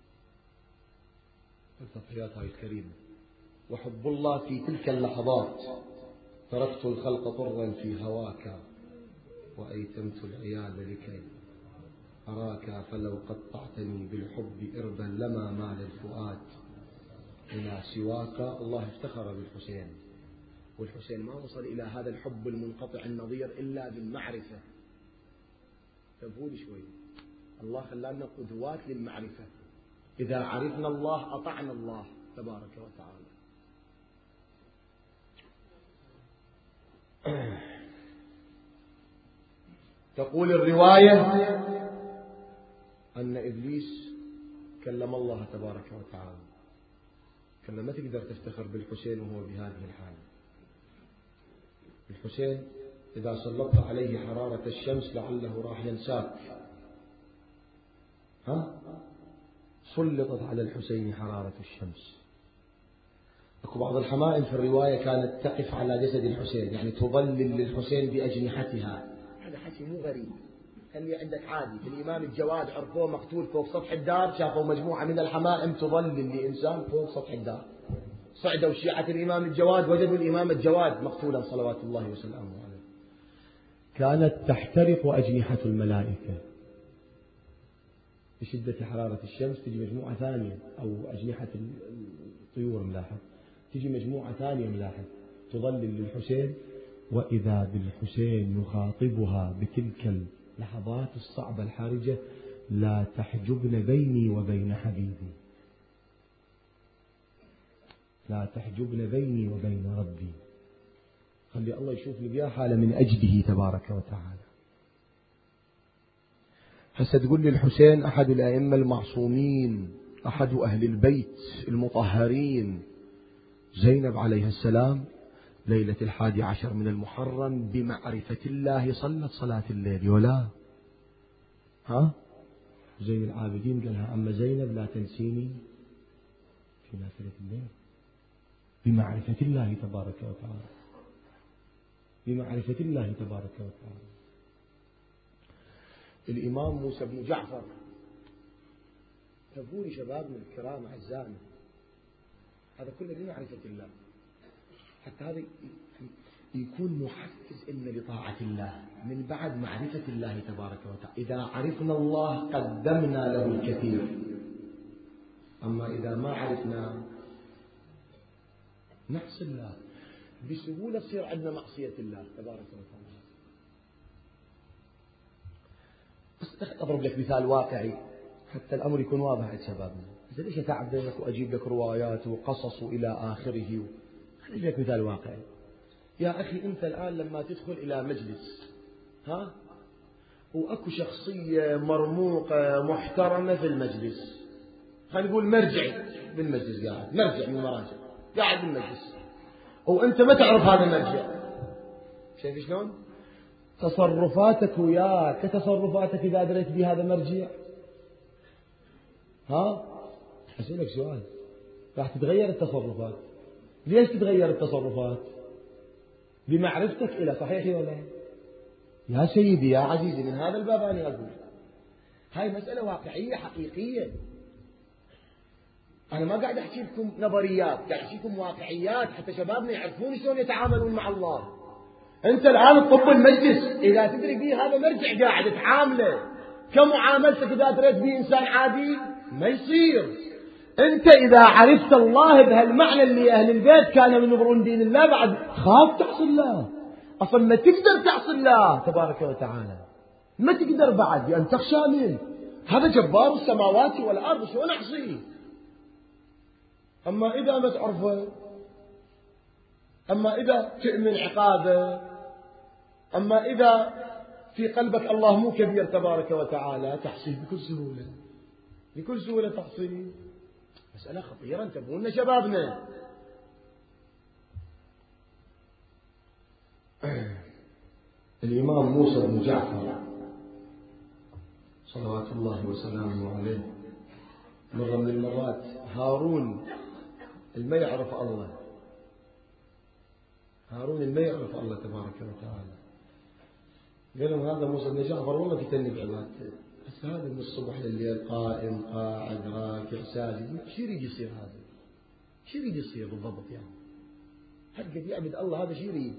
Speaker 1: التضحيات هاي الكريمة وحب الله في تلك اللحظات. تركت الخلق طرا في هواك وأيتمت العيال لكي أراك، فلو قطعتني بالحب إربا لما مال الفؤاد إلى سواك. الله افتخر بالحسين، والحسين ما وصل إلى هذا الحب المنقطع النظير إلا بالمعرفة. تبهول شوي. الله خلانا قدوات للمعرفة. إذا عرفنا الله أطعنا الله تبارك وتعالى. تقول الرواية أن إبليس كلم الله تبارك وتعالى، كان ما تقدر تفتخر بالحسين وهو بهذه الحالة. الحسين إذا سلطت عليه حرارة الشمس لعله راح ينساك. سلطت على الحسين حرارة الشمس. أكو بعض الحمائم في الرواية كانت تقف على جسد الحسين، يعني تظلل للحسين بأجنحتها. هذا حكي مو غريب، خلي عندك عادي. في الإمام الجواد عرفوه مقتول فوق سطح الدار، شافوا مجموعة من الحمائم تظلل لإنسان فوق سطح الدار. صعدوا شيعة الإمام الجواد وجدوا الإمام الجواد مقتولا صلوات الله وسلامه عليه. كانت تحترق أجنحة الملائكة بشدة حرارة الشمس. تجي مجموعة ثانية أو أجنحة الطيور ملاحظ، تجي مجموعة ثانية ملاحظ تظلل للحسين، وإذا بالحسين يخاطبها بتلك اللحظات الصعبة الحرجة: لا تحجبن بيني وبين حبيبي، لا تحجبن بيني وبين ربي. خلي الله يشوفني بها حالة من أجله تبارك وتعالى. هسه تقول لي الحسين أحد الأئمة المعصومين، أحد أهل البيت المطهرين. زينب عليها السلام ليلة 11 من المحرم بمعرفة الله صلت صلاة الليل، ولا زين العابدين قالها: أما زينب لا تنسيني في نافلة الليل. بمعرفة الله تبارك وتعالى، بمعرفة الله تبارك وتعالى. الإمام موسى بن جعفر، تبوني شبابنا الكرام أعزائنا، هذا كله بمعرفة الله. حتى هذا يكون محفز إن لطاعة الله من بعد معرفة الله تبارك وتعالى. إذا عرفنا الله قدمنا له الكثير، أما إذا ما عرفنا نعصي الله بسهولة، تصير عندنا معصية الله تبارك وتعالى. بس أضرب لك مثال واقعي حتى الأمر يكون واضح عند شبابنا. ليش أتعب بينك وأجيب لك روايات وقصص إلى آخره؟ خليني لك مثال واقعي. يا أخي أنت الآن لما تدخل إلى مجلس وأكو شخصية مرموقة محترمة في المجلس، خلينا نقول مرجعي بالمجلس، قاعد مرجع من المراجع قاعد بالمجلس، وأنت ما تعرف هذا المرجع. شايف شلون؟ تصرفاتك وياه كتصرفاتك إذا دريت بهذا مرجع. أسألك سؤال، راح تتغير التصرفات. ليش تتغير التصرفات؟ بمعرفتك إلى، صحيح ولا؟ يا سيدي يا عزيزي، من هذا الباب أنا أقول هاي مسألة واقعية حقيقية. أنا ما قاعد أحكي لكم نظريات، قاعد أحكي لكم واقعيات حتى شبابنا يعرفون شلون يتعاملون مع الله. أنت الآن تطب المجلس إذا تدري به هذا مرجع قاعد تعامله كمعاملتك إذا تريد به إنسان عادي ما يصير. أنت إذا عرفت الله بهالمعنى اللي أهل البيت كانوا ينظرون دين الله بعد خاف تعصي الله. أصلا ما تقدر تعصي الله تبارك وتعالى، ما تقدر بعد لأن تخشى منه. هذا جبار السماوات والأرض شلون أعصيه؟ أما إذا ما تعرفه، أما إذا تؤمن عقابه، أما إذا في قلبك الله مو كبير تبارك وتعالى تحصيه بكل سهولة، بكل سهولة تحصيه. مسألة خطيرة انتبهوا شبابنا. الإمام موسى بن جعفر صلوات الله وسلامه عليه مرة من المرات هارون الما يعرف الله، هارون الما يعرف الله تبارك وتعالى، قال لهم هذا موسى بن جعفر والله فتني بعبادته، بس هذا من الصبح لليل قائم قاعد راكع ساجد، شو يريد يصير هذا؟ شو يريد يصير بالضبط يعني؟ حقه يعبد الله هذا شو يريد؟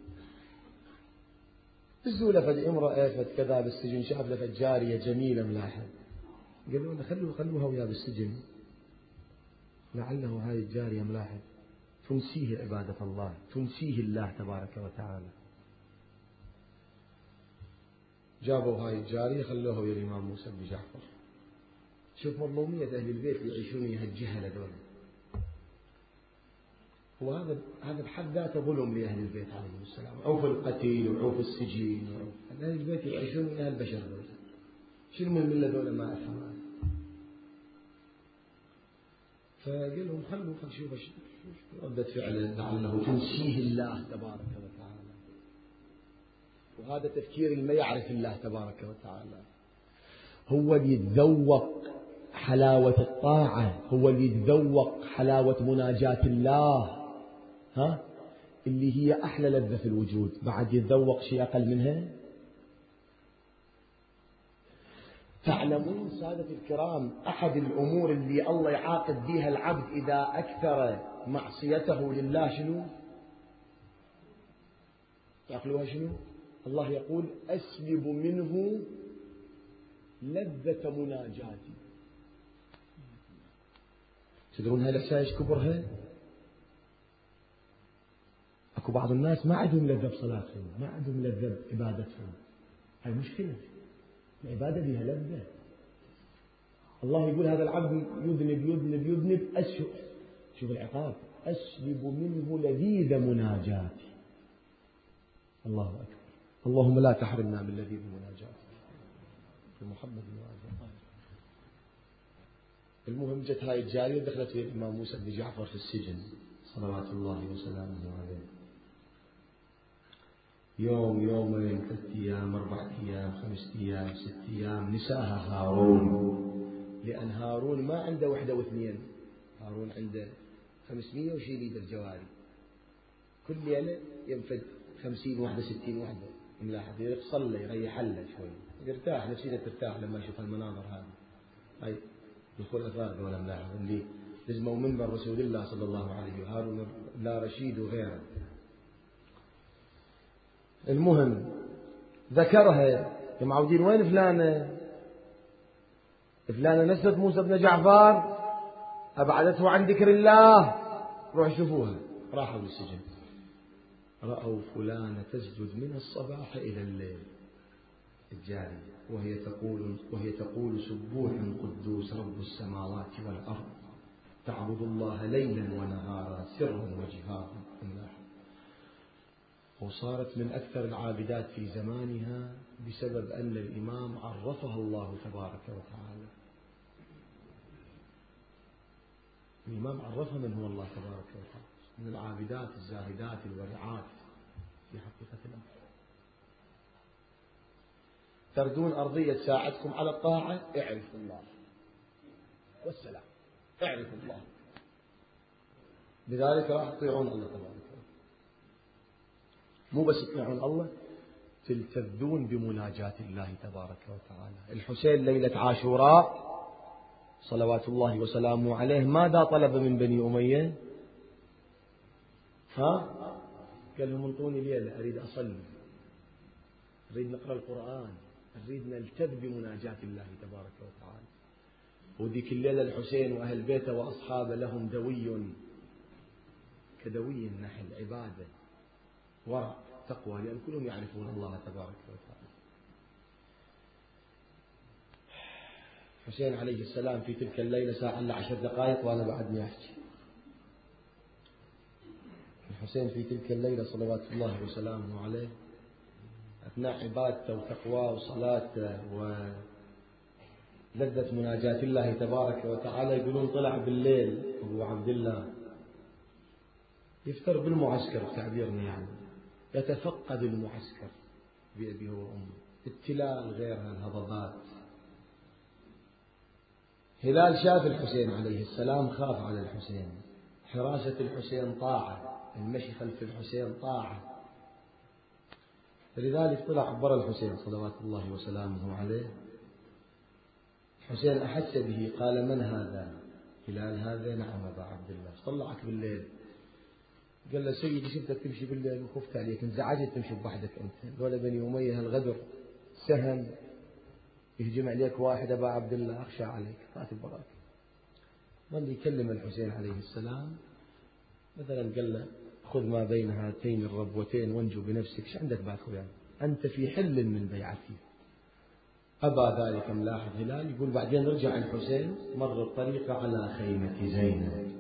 Speaker 1: نزلوا لفد امرأة فد كذا بالسجن، شاف لفد جارية جميلة ملاحظ، قالوا له خلوها وياه بالسجن لعله هاي الجارية ملاحظ تنسيه عبادة الله، تنسيه الله تبارك وتعالى. جابوا هاي الجارية خلوها ويا الإمام موسى بن جعفر. شوف مظلومية أهل البيت اللي يعيشون ويا هالجهلة دول. وهذا بحد ذاته ظلم لأهل البيت عليهم السلام، أو في القتيل أو في السجين. أهل البيت يعيشون ويا هالبشر دول، شو المهم دول ما أفهم. فقال لهم خلوا شوف ردة فعله لعله تنسيه الله تبارك وتعالى. وهذا تفكير ما يعرف الله تبارك وتعالى، هو اللي يتذوق حلاوة الطاعة، هو اللي يتذوق حلاوة مناجاة الله، اللي هي أحلى لذة في الوجود. بعد يتذوق شيء أقل منها؟ تعلمون سادة الكرام أحد الأمور اللي الله يعاقب بها العبد إذا أكثر معصيته لله شنو؟ تعقلوها شنو؟ الله يقول أسلب منه لذة مناجاتي. تدرون هالأشياء ايش كبرها؟ اكو بعض الناس ما عندهم لذة بصلاتهم، ما عندهم لذة بعبادتهم، هاي مشكلة. العبادة بها لذة. الله يقول هذا العبد يذنب يذنب يذنب شوف العقاب، أسلب منه لذيذ مناجاتي. الله أكبر. اللهم لا تحرمنا من لذيذ مناجاتي في محمد وآله. المهم جت هاي الجارية دخلت في الإمام موسى بن جعفر في السجن صلوات الله وسلامه عليه. يوم يومين 3 أيام 4 أيام 5 أيام 6 أيام نساها هارون، لأن هارون ما عنده 1 و2، هارون عنده 500 وشي ليدر جواري، كل ليلة ينفد 50 وحدة 60 وحدة ملاحظ، يصلي يريح له شوي يرتاح، نفسيته ترتاح لما يشوف المناظر هذه. هاي الخلفاء ولا ملاحظ اللي لزموا منبر رسول الله صلى الله عليه وسلم، هارون لا رشيد وغيره. المهم ذكرها يا معودين، وين فلانة؟ فلانة نسبت موسى بن جعفر أبعدته عن ذكر الله، روح شوفوها. راحوا للسجن رأوا فلانة تسجد من الصباح إلى الليل الجارية، وهي تقول سبوح قدوس رب السماوات والأرض، تعبد الله ليلا ونهارا سرا وجهارا. وصارت من أكثر العابدات في زمانها بسبب أن الإمام عرفها الله تبارك وتعالى. الإمام عرفها من هو الله تبارك وتعالى، من العابدات الزاهدات الورعات في حقيقة الأمر. تردون أرضية تساعدكم على الطاعة، اعرفوا الله والسلام، اعرفوا الله، لذلك راح تطيعون الله تبارك وتعالى. مو بس تطيعون الله، تلتذون بمناجاة الله تبارك وتعالى. الحسين ليلة عاشوراء صلوات الله وسلامه عليه ماذا طلب من بني أمية؟ قال لهم انطوني ليلة أريد أصلي، أريد نقرأ القرآن، أريد نلتذ بمناجاة الله تبارك وتعالى. وذيك الليلة الحسين وأهل بيته وأصحابه لهم دوي كدوي النحل، عبادة ورع تقوى، لأن كلهم يعرفون الله تبارك وتعالى. حسين عليه السلام في تلك الليلة ساعة إلا 10 دقائق وأنا بعدني أحكي. الحسين في تلك الليلة صلوات الله وسلامه عليه أثناء عبادته وتقواه وصلاته ولذة مناجاة الله تبارك وتعالى، يقولون طلع بالليل أبو عبد الله يفتر بالمعسكر بتعبيرنا، يعني يتفقد المعسكر بأبيه وأمه، التلال غيرها الهضبات. هلال شاف الحسين عليه السلام خاف على الحسين، حراسة الحسين طاعة، المشي خلف الحسين طاعة، فلذلك طلع برا الحسين صلوات الله وسلامه عليه. الحسين أحس به قال من هذا؟ هلال هذا؟ نعم أبا عبد الله. طلعك بالليل؟ قال له سيدي شفتك تمشي بالليل وخفت عليك، انزعجت تمشي بوحدك أنت، دول بني أمية الغدر سهم يهجم عليك واحد أبا عبد الله، أخشى عليك فات براك. ظل يكلم الحسين عليه السلام، مثلا قال له خذ ما بين هاتين الربوتين وانجو بنفسك، ايش عندك بعد خويا؟ أنت في حل من بيعتي. أبى ذلك ملاحظ هلال. يقول بعدين رجع الحسين مر الطريق على خيمة زينب.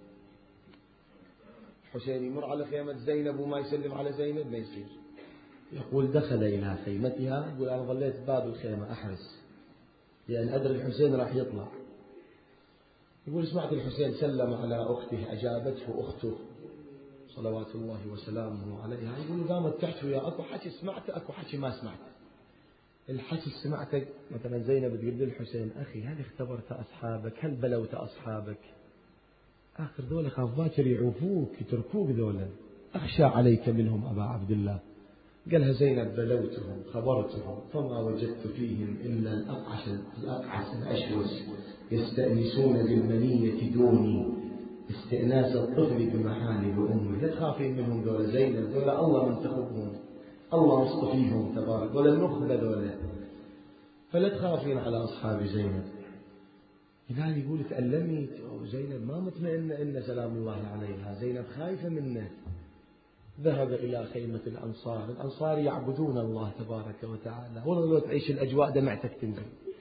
Speaker 1: الحسين يمر على خيمة زينب وما يسلم على زينب ما يصير. يقول دخل إلى خيمتها، يقول أنا ظليت باب الخيمة أحرس لأن أدري الحسين راح يطلع. يقول سمعت الحسين سلم على أخته، أجابته أخته صلوات الله وسلامه عليها. يقول قامت تحت ويا أكو حكي سمعته أكو حكي ما سمعته. الحكي سمعته مثلا زينب تقول للحسين أخي هل اختبرت أصحابك؟ هل بلوت أصحابك؟ آخر ذولا خاف باكر يعوفوك يتركوك ذولا، أخشى عليك منهم أبا عبد الله. قالها زينب بلوتهم خبرتهم فما وجدت فيهم إلا الأقعس الأشوس يستأنسون بالمنية دوني استئناس الطفل بمحالل أمه. لا تخافين منهم ذولا زينب، ذولا الله منتخبهم، الله مصطفيهم تبارك، ذولا النخبة ذولا، فلا تخافين على أصحاب زينب. هلال يقول تألمت زينب ما مطمئنة إن سلام الله عليها، زينب خايفة منه. ذهب إلى خيمة الأنصار، الأنصار يعبدون الله تبارك وتعالى. والله لو تعيش الأجواء دمعتك تنزل،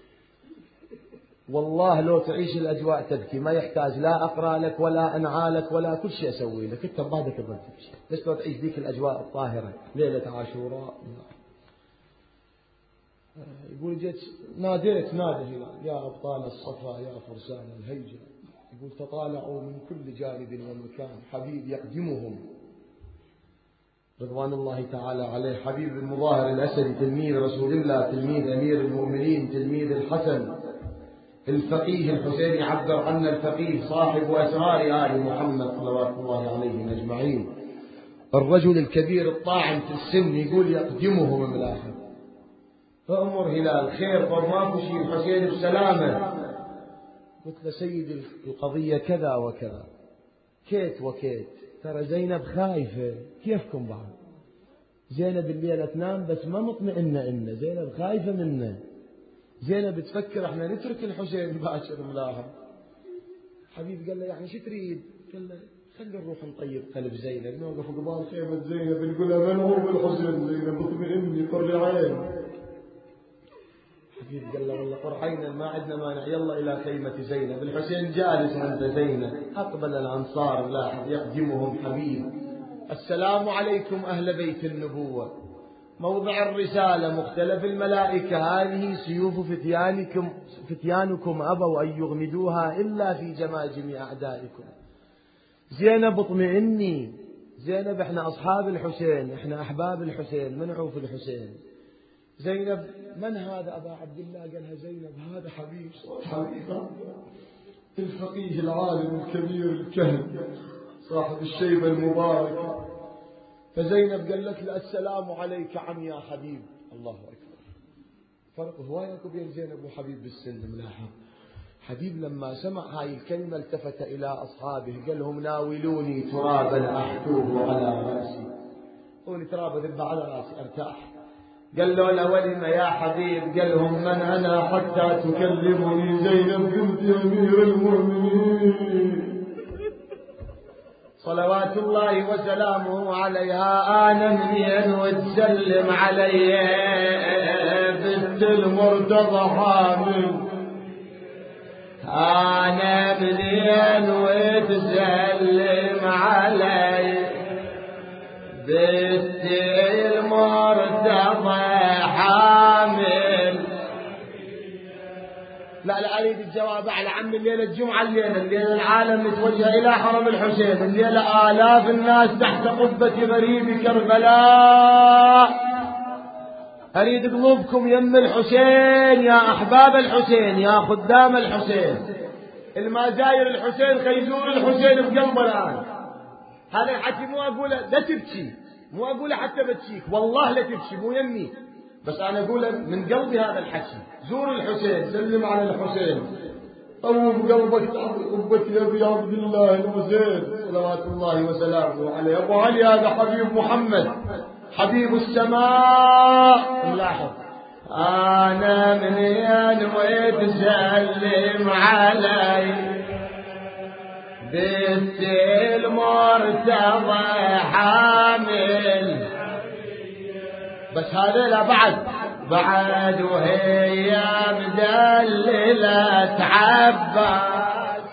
Speaker 1: والله لو تعيش الأجواء تبكي، ما يحتاج لا أقرأ لك ولا أنعالك ولا كل شيء أسوي لك، أنت ببعدك تظل تبكي بس لو تعيش ذيك الأجواء الطاهرة ليلة عاشوراء. يقول جيت ناديت نادى هلال يا أبطال الصفا يا فرسان الهيجة. يقول تطالعوا من كل جانب ومكان، حبيب يقدمهم رضوان الله تعالى عليه، حبيب بن مظاهر الأسدي تلميذ رسول الله، تلميذ أمير المؤمنين، تلميذ الحسن، الفقيه الحسين يعبر عنه الفقيه صاحب أسرار آل محمد صلوات الله عليهم أجمعين، الرجل الكبير الطاعن في السن. يقول يقدمهم ملاحظ فأمر هلال خير فماكو شيء الحسين بسلامة. قلت له سيدي القضية كذا وكذا كيت وكيت، ترى زينب خايفة. كيفكم بعد؟ زينب الليلة تنام بس ما مطمئنة، إن زينب خايفة منه، زينب تفكر احنا نترك الحسين باكر. ملاحظ حبيب قال له يعني شو تريد؟ قال له خلي نروح نطيب قلب زينب، نوقف قبال خيمة زينب نقول له من هو بالحسين؟ زينب اطمئني قر عين. حبيب قال له والله قر عينا ما عندنا مانع، يلا إلى خيمة زينب. الحسين جالس عند زينب، أقبل الأنصار لاحظ يقدمهم حبيب. السلام عليكم أهل بيت النبوة، موضع الرسالة مختلف الملائكة، هذه سيوف فتيانكم أبوا أن يغمدوها إلا في جماجم أعدائكم. زينب اطمئني، زينب احنا أصحاب الحسين، احنا أحباب الحسين، منعوف الحسين. زينب من هذا أبا عبد الله؟ قالها زينب هذا حبيب الفقيه العالم الكبير الكهن صاحب الشيبة المباركة. فزينب قالت له السلام عليك عم يا حبيب. الله أكبر، فرق هواية بين زينب وحبيب بالسن. ملاحظ حبيب لما سمع هاي الكلمة التفت إلى أصحابه قال لهم ناولوني ترابا أحثوه على رأسي. قولي ترابا ذبة على رأسي أرتاح. قال له لولم يا حبيب؟ قال لهم من أنا حتى تكلمني زينب بنت أمير المؤمنين صلوات الله وسلامه عليها. أنا منين وتسلم علي بنت المرتضى حامل؟ أنا منين وتسلم علي بنت المرتضى حامل؟ لا أريد الجواب على عم. الليلة الجمعة، الليلة العالم متوجه إلى حرم الحسين، الليلة آلاف الناس تحت قبة غريب كربلاء. أريد قلوبكم يم الحسين، يا أحباب الحسين، يا خدام الحسين، المزاير الحسين، خيزور الحسين بقلبه الآن. هذا الحكي مو أقوله لا تبكي، مو أقوله حتى بتشيك، والله لا تبكي، مو يمي، بس أنا أقوله من قلبي هذا الحكي. زور الحسين، سلم على الحسين، طوب قلبك تحت قبة أبي عبد الله الحسين صلوات الله وسلامه عليه. أبو علي هذا حبيب محمد، حبيب السماء. نلاحظ أنا منين وتسلم علي بنت المرتضى حامل؟ بس هذا لا بعد وهي مدللة عباس،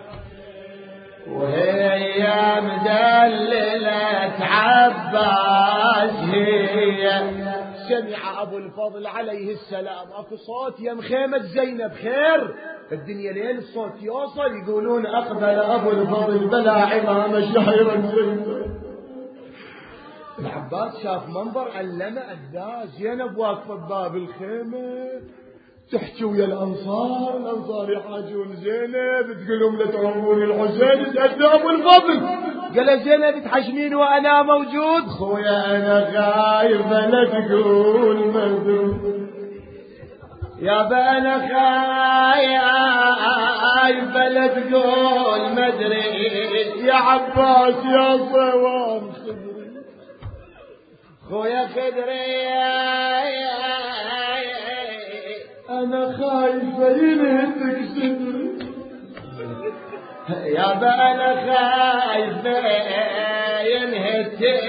Speaker 1: وهي مدللة عباس. هي سمع أبو الفضل عليه السلام أكو صوت يا مخيمة زينب خير الدنيا لين الصوت يوصل، يقولون أقبل أبو الفضل بلا عمام شحيرا زينب. العباس شاف منظر علمه أداه. زينب واقفة بباب الخيمة تحكي ويا الأنصار يحاجون زينب، تقول لهم لا تعرفون الحسين، تأدى أبو الفضل. قال زينب تحشمين وأنا موجود؟ خويا أنا خايف لا تقول مدري، يا أنا خايف لا تقول مدري، يا عباس يا صوان خدري، خويا خدري أنا خايف ينهتك صدري، يا أنا خايف ينهتك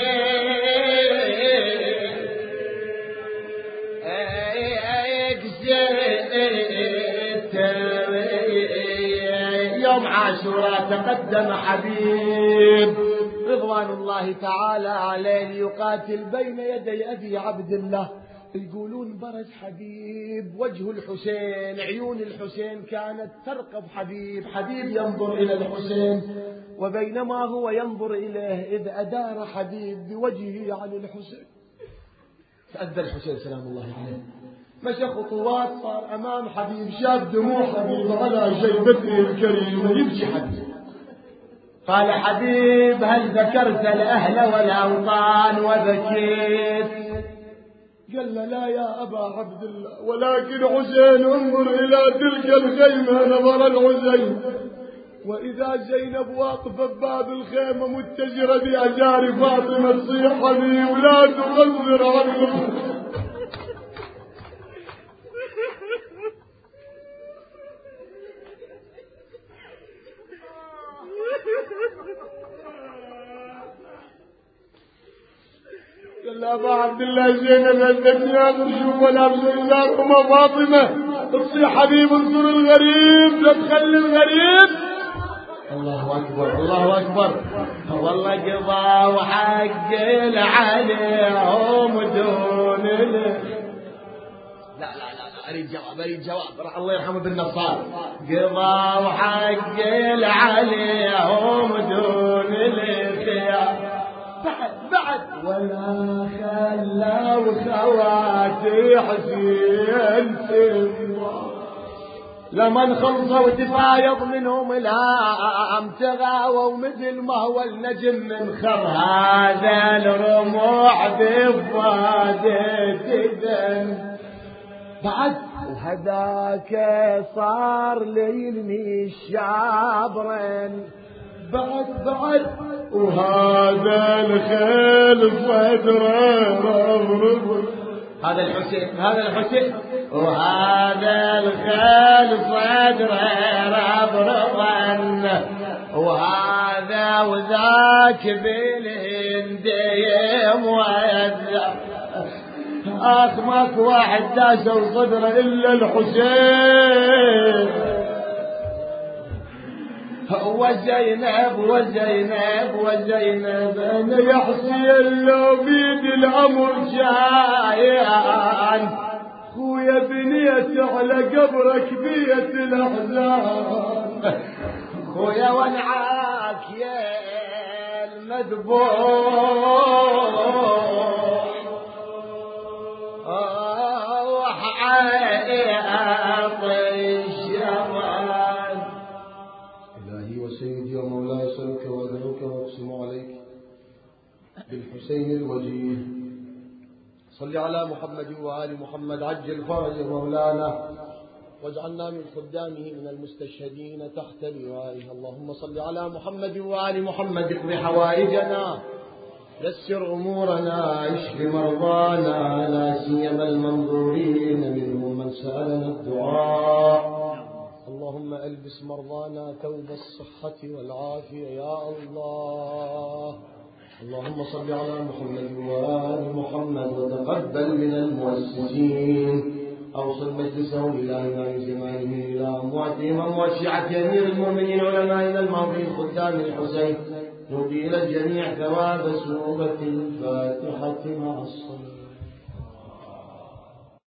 Speaker 1: يوم عاشوراء تقدم حبيب رضوان الله تعالى عليه يقاتل بين يدي أبي عبد الله. يقولون برز حبيب وجه الحسين، عيون الحسين كانت ترقب حبيب ينظر إلى الحسين، وبينما هو ينظر إليه إذ أدار حبيب بوجهه عن الحسين. تأذى الحسين سلام الله عليه، مشى خطوات صار أمام حبيب، شاف دموع حبيب على شيبته الكريمة يبكي حبيب. قال حبيب هل ذكرت الأهل والأوطان وبكيت؟ قال لا يا أبا عبد الله، ولكن حسين انظر إلى تلك الخيمة. نظر الحسين وإذا زينب واقفة بباب الخيمة متجرة بأجار فاطمة تصيح حبيب لا تقصر عنه. قال أبا عبد الله زينب هدتني هذا شوف ولا بزينات أم فاطمة تصيح حبيب انصر الغريب لا تخلي الغريب. الله أكبر الله أكبر. والله قضى وحق عليهم دون لا أريد جواب راح الله يرحمه بالنصار. قضى وحق عليهم دون الخيار بعد ولا خلوا خواتي حسين لمن خلصوا تفايض منهم الهام تغاووا مثل ما هو النجم من خر هذا الرموح بفادة دم. بعد هداك صار ليلني الشابرا بعد وهذا الخيل صدره ربرب. هذا الحسين وهذا الخيل صدره ربربا وهذا وذاك بالهنديم ويذا اخمك واحد داسه صدره الا الحسين. وزينب انا يا حسين لو بيد الامر جايان خويا بنيت على قبرك بيت الاحزان خويا ونعاك يا المذبوح وحياطي الشمال. إلهي وسيدي ومولاي أسألك وأدعوك وأقسم عليك بالحسين الوجيه صل على محمد وآل محمد عجل فرج مولانا واجعلنا من خدامه من المستشهدين تحت لوائه. اللهم صل على محمد وآل محمد اقض حوائجنا يسر أمورنا اشف مرضانا لا سيما المنظورين منهم من سألنا الدعاء. اللهم ألبس مرضانا ثوب الصحة والعافية يا الله. اللهم صل على محمد وآل محمد وتقبل من المؤسسين أوصل مجلسهم إلى إمام زمانهم إلى أمواتهم أموات شيعة أمير المؤمنين علمائنا الماضين خدام الحسين نودي إلى الجميع ثواب سورة الفاتحة مع الصلاة.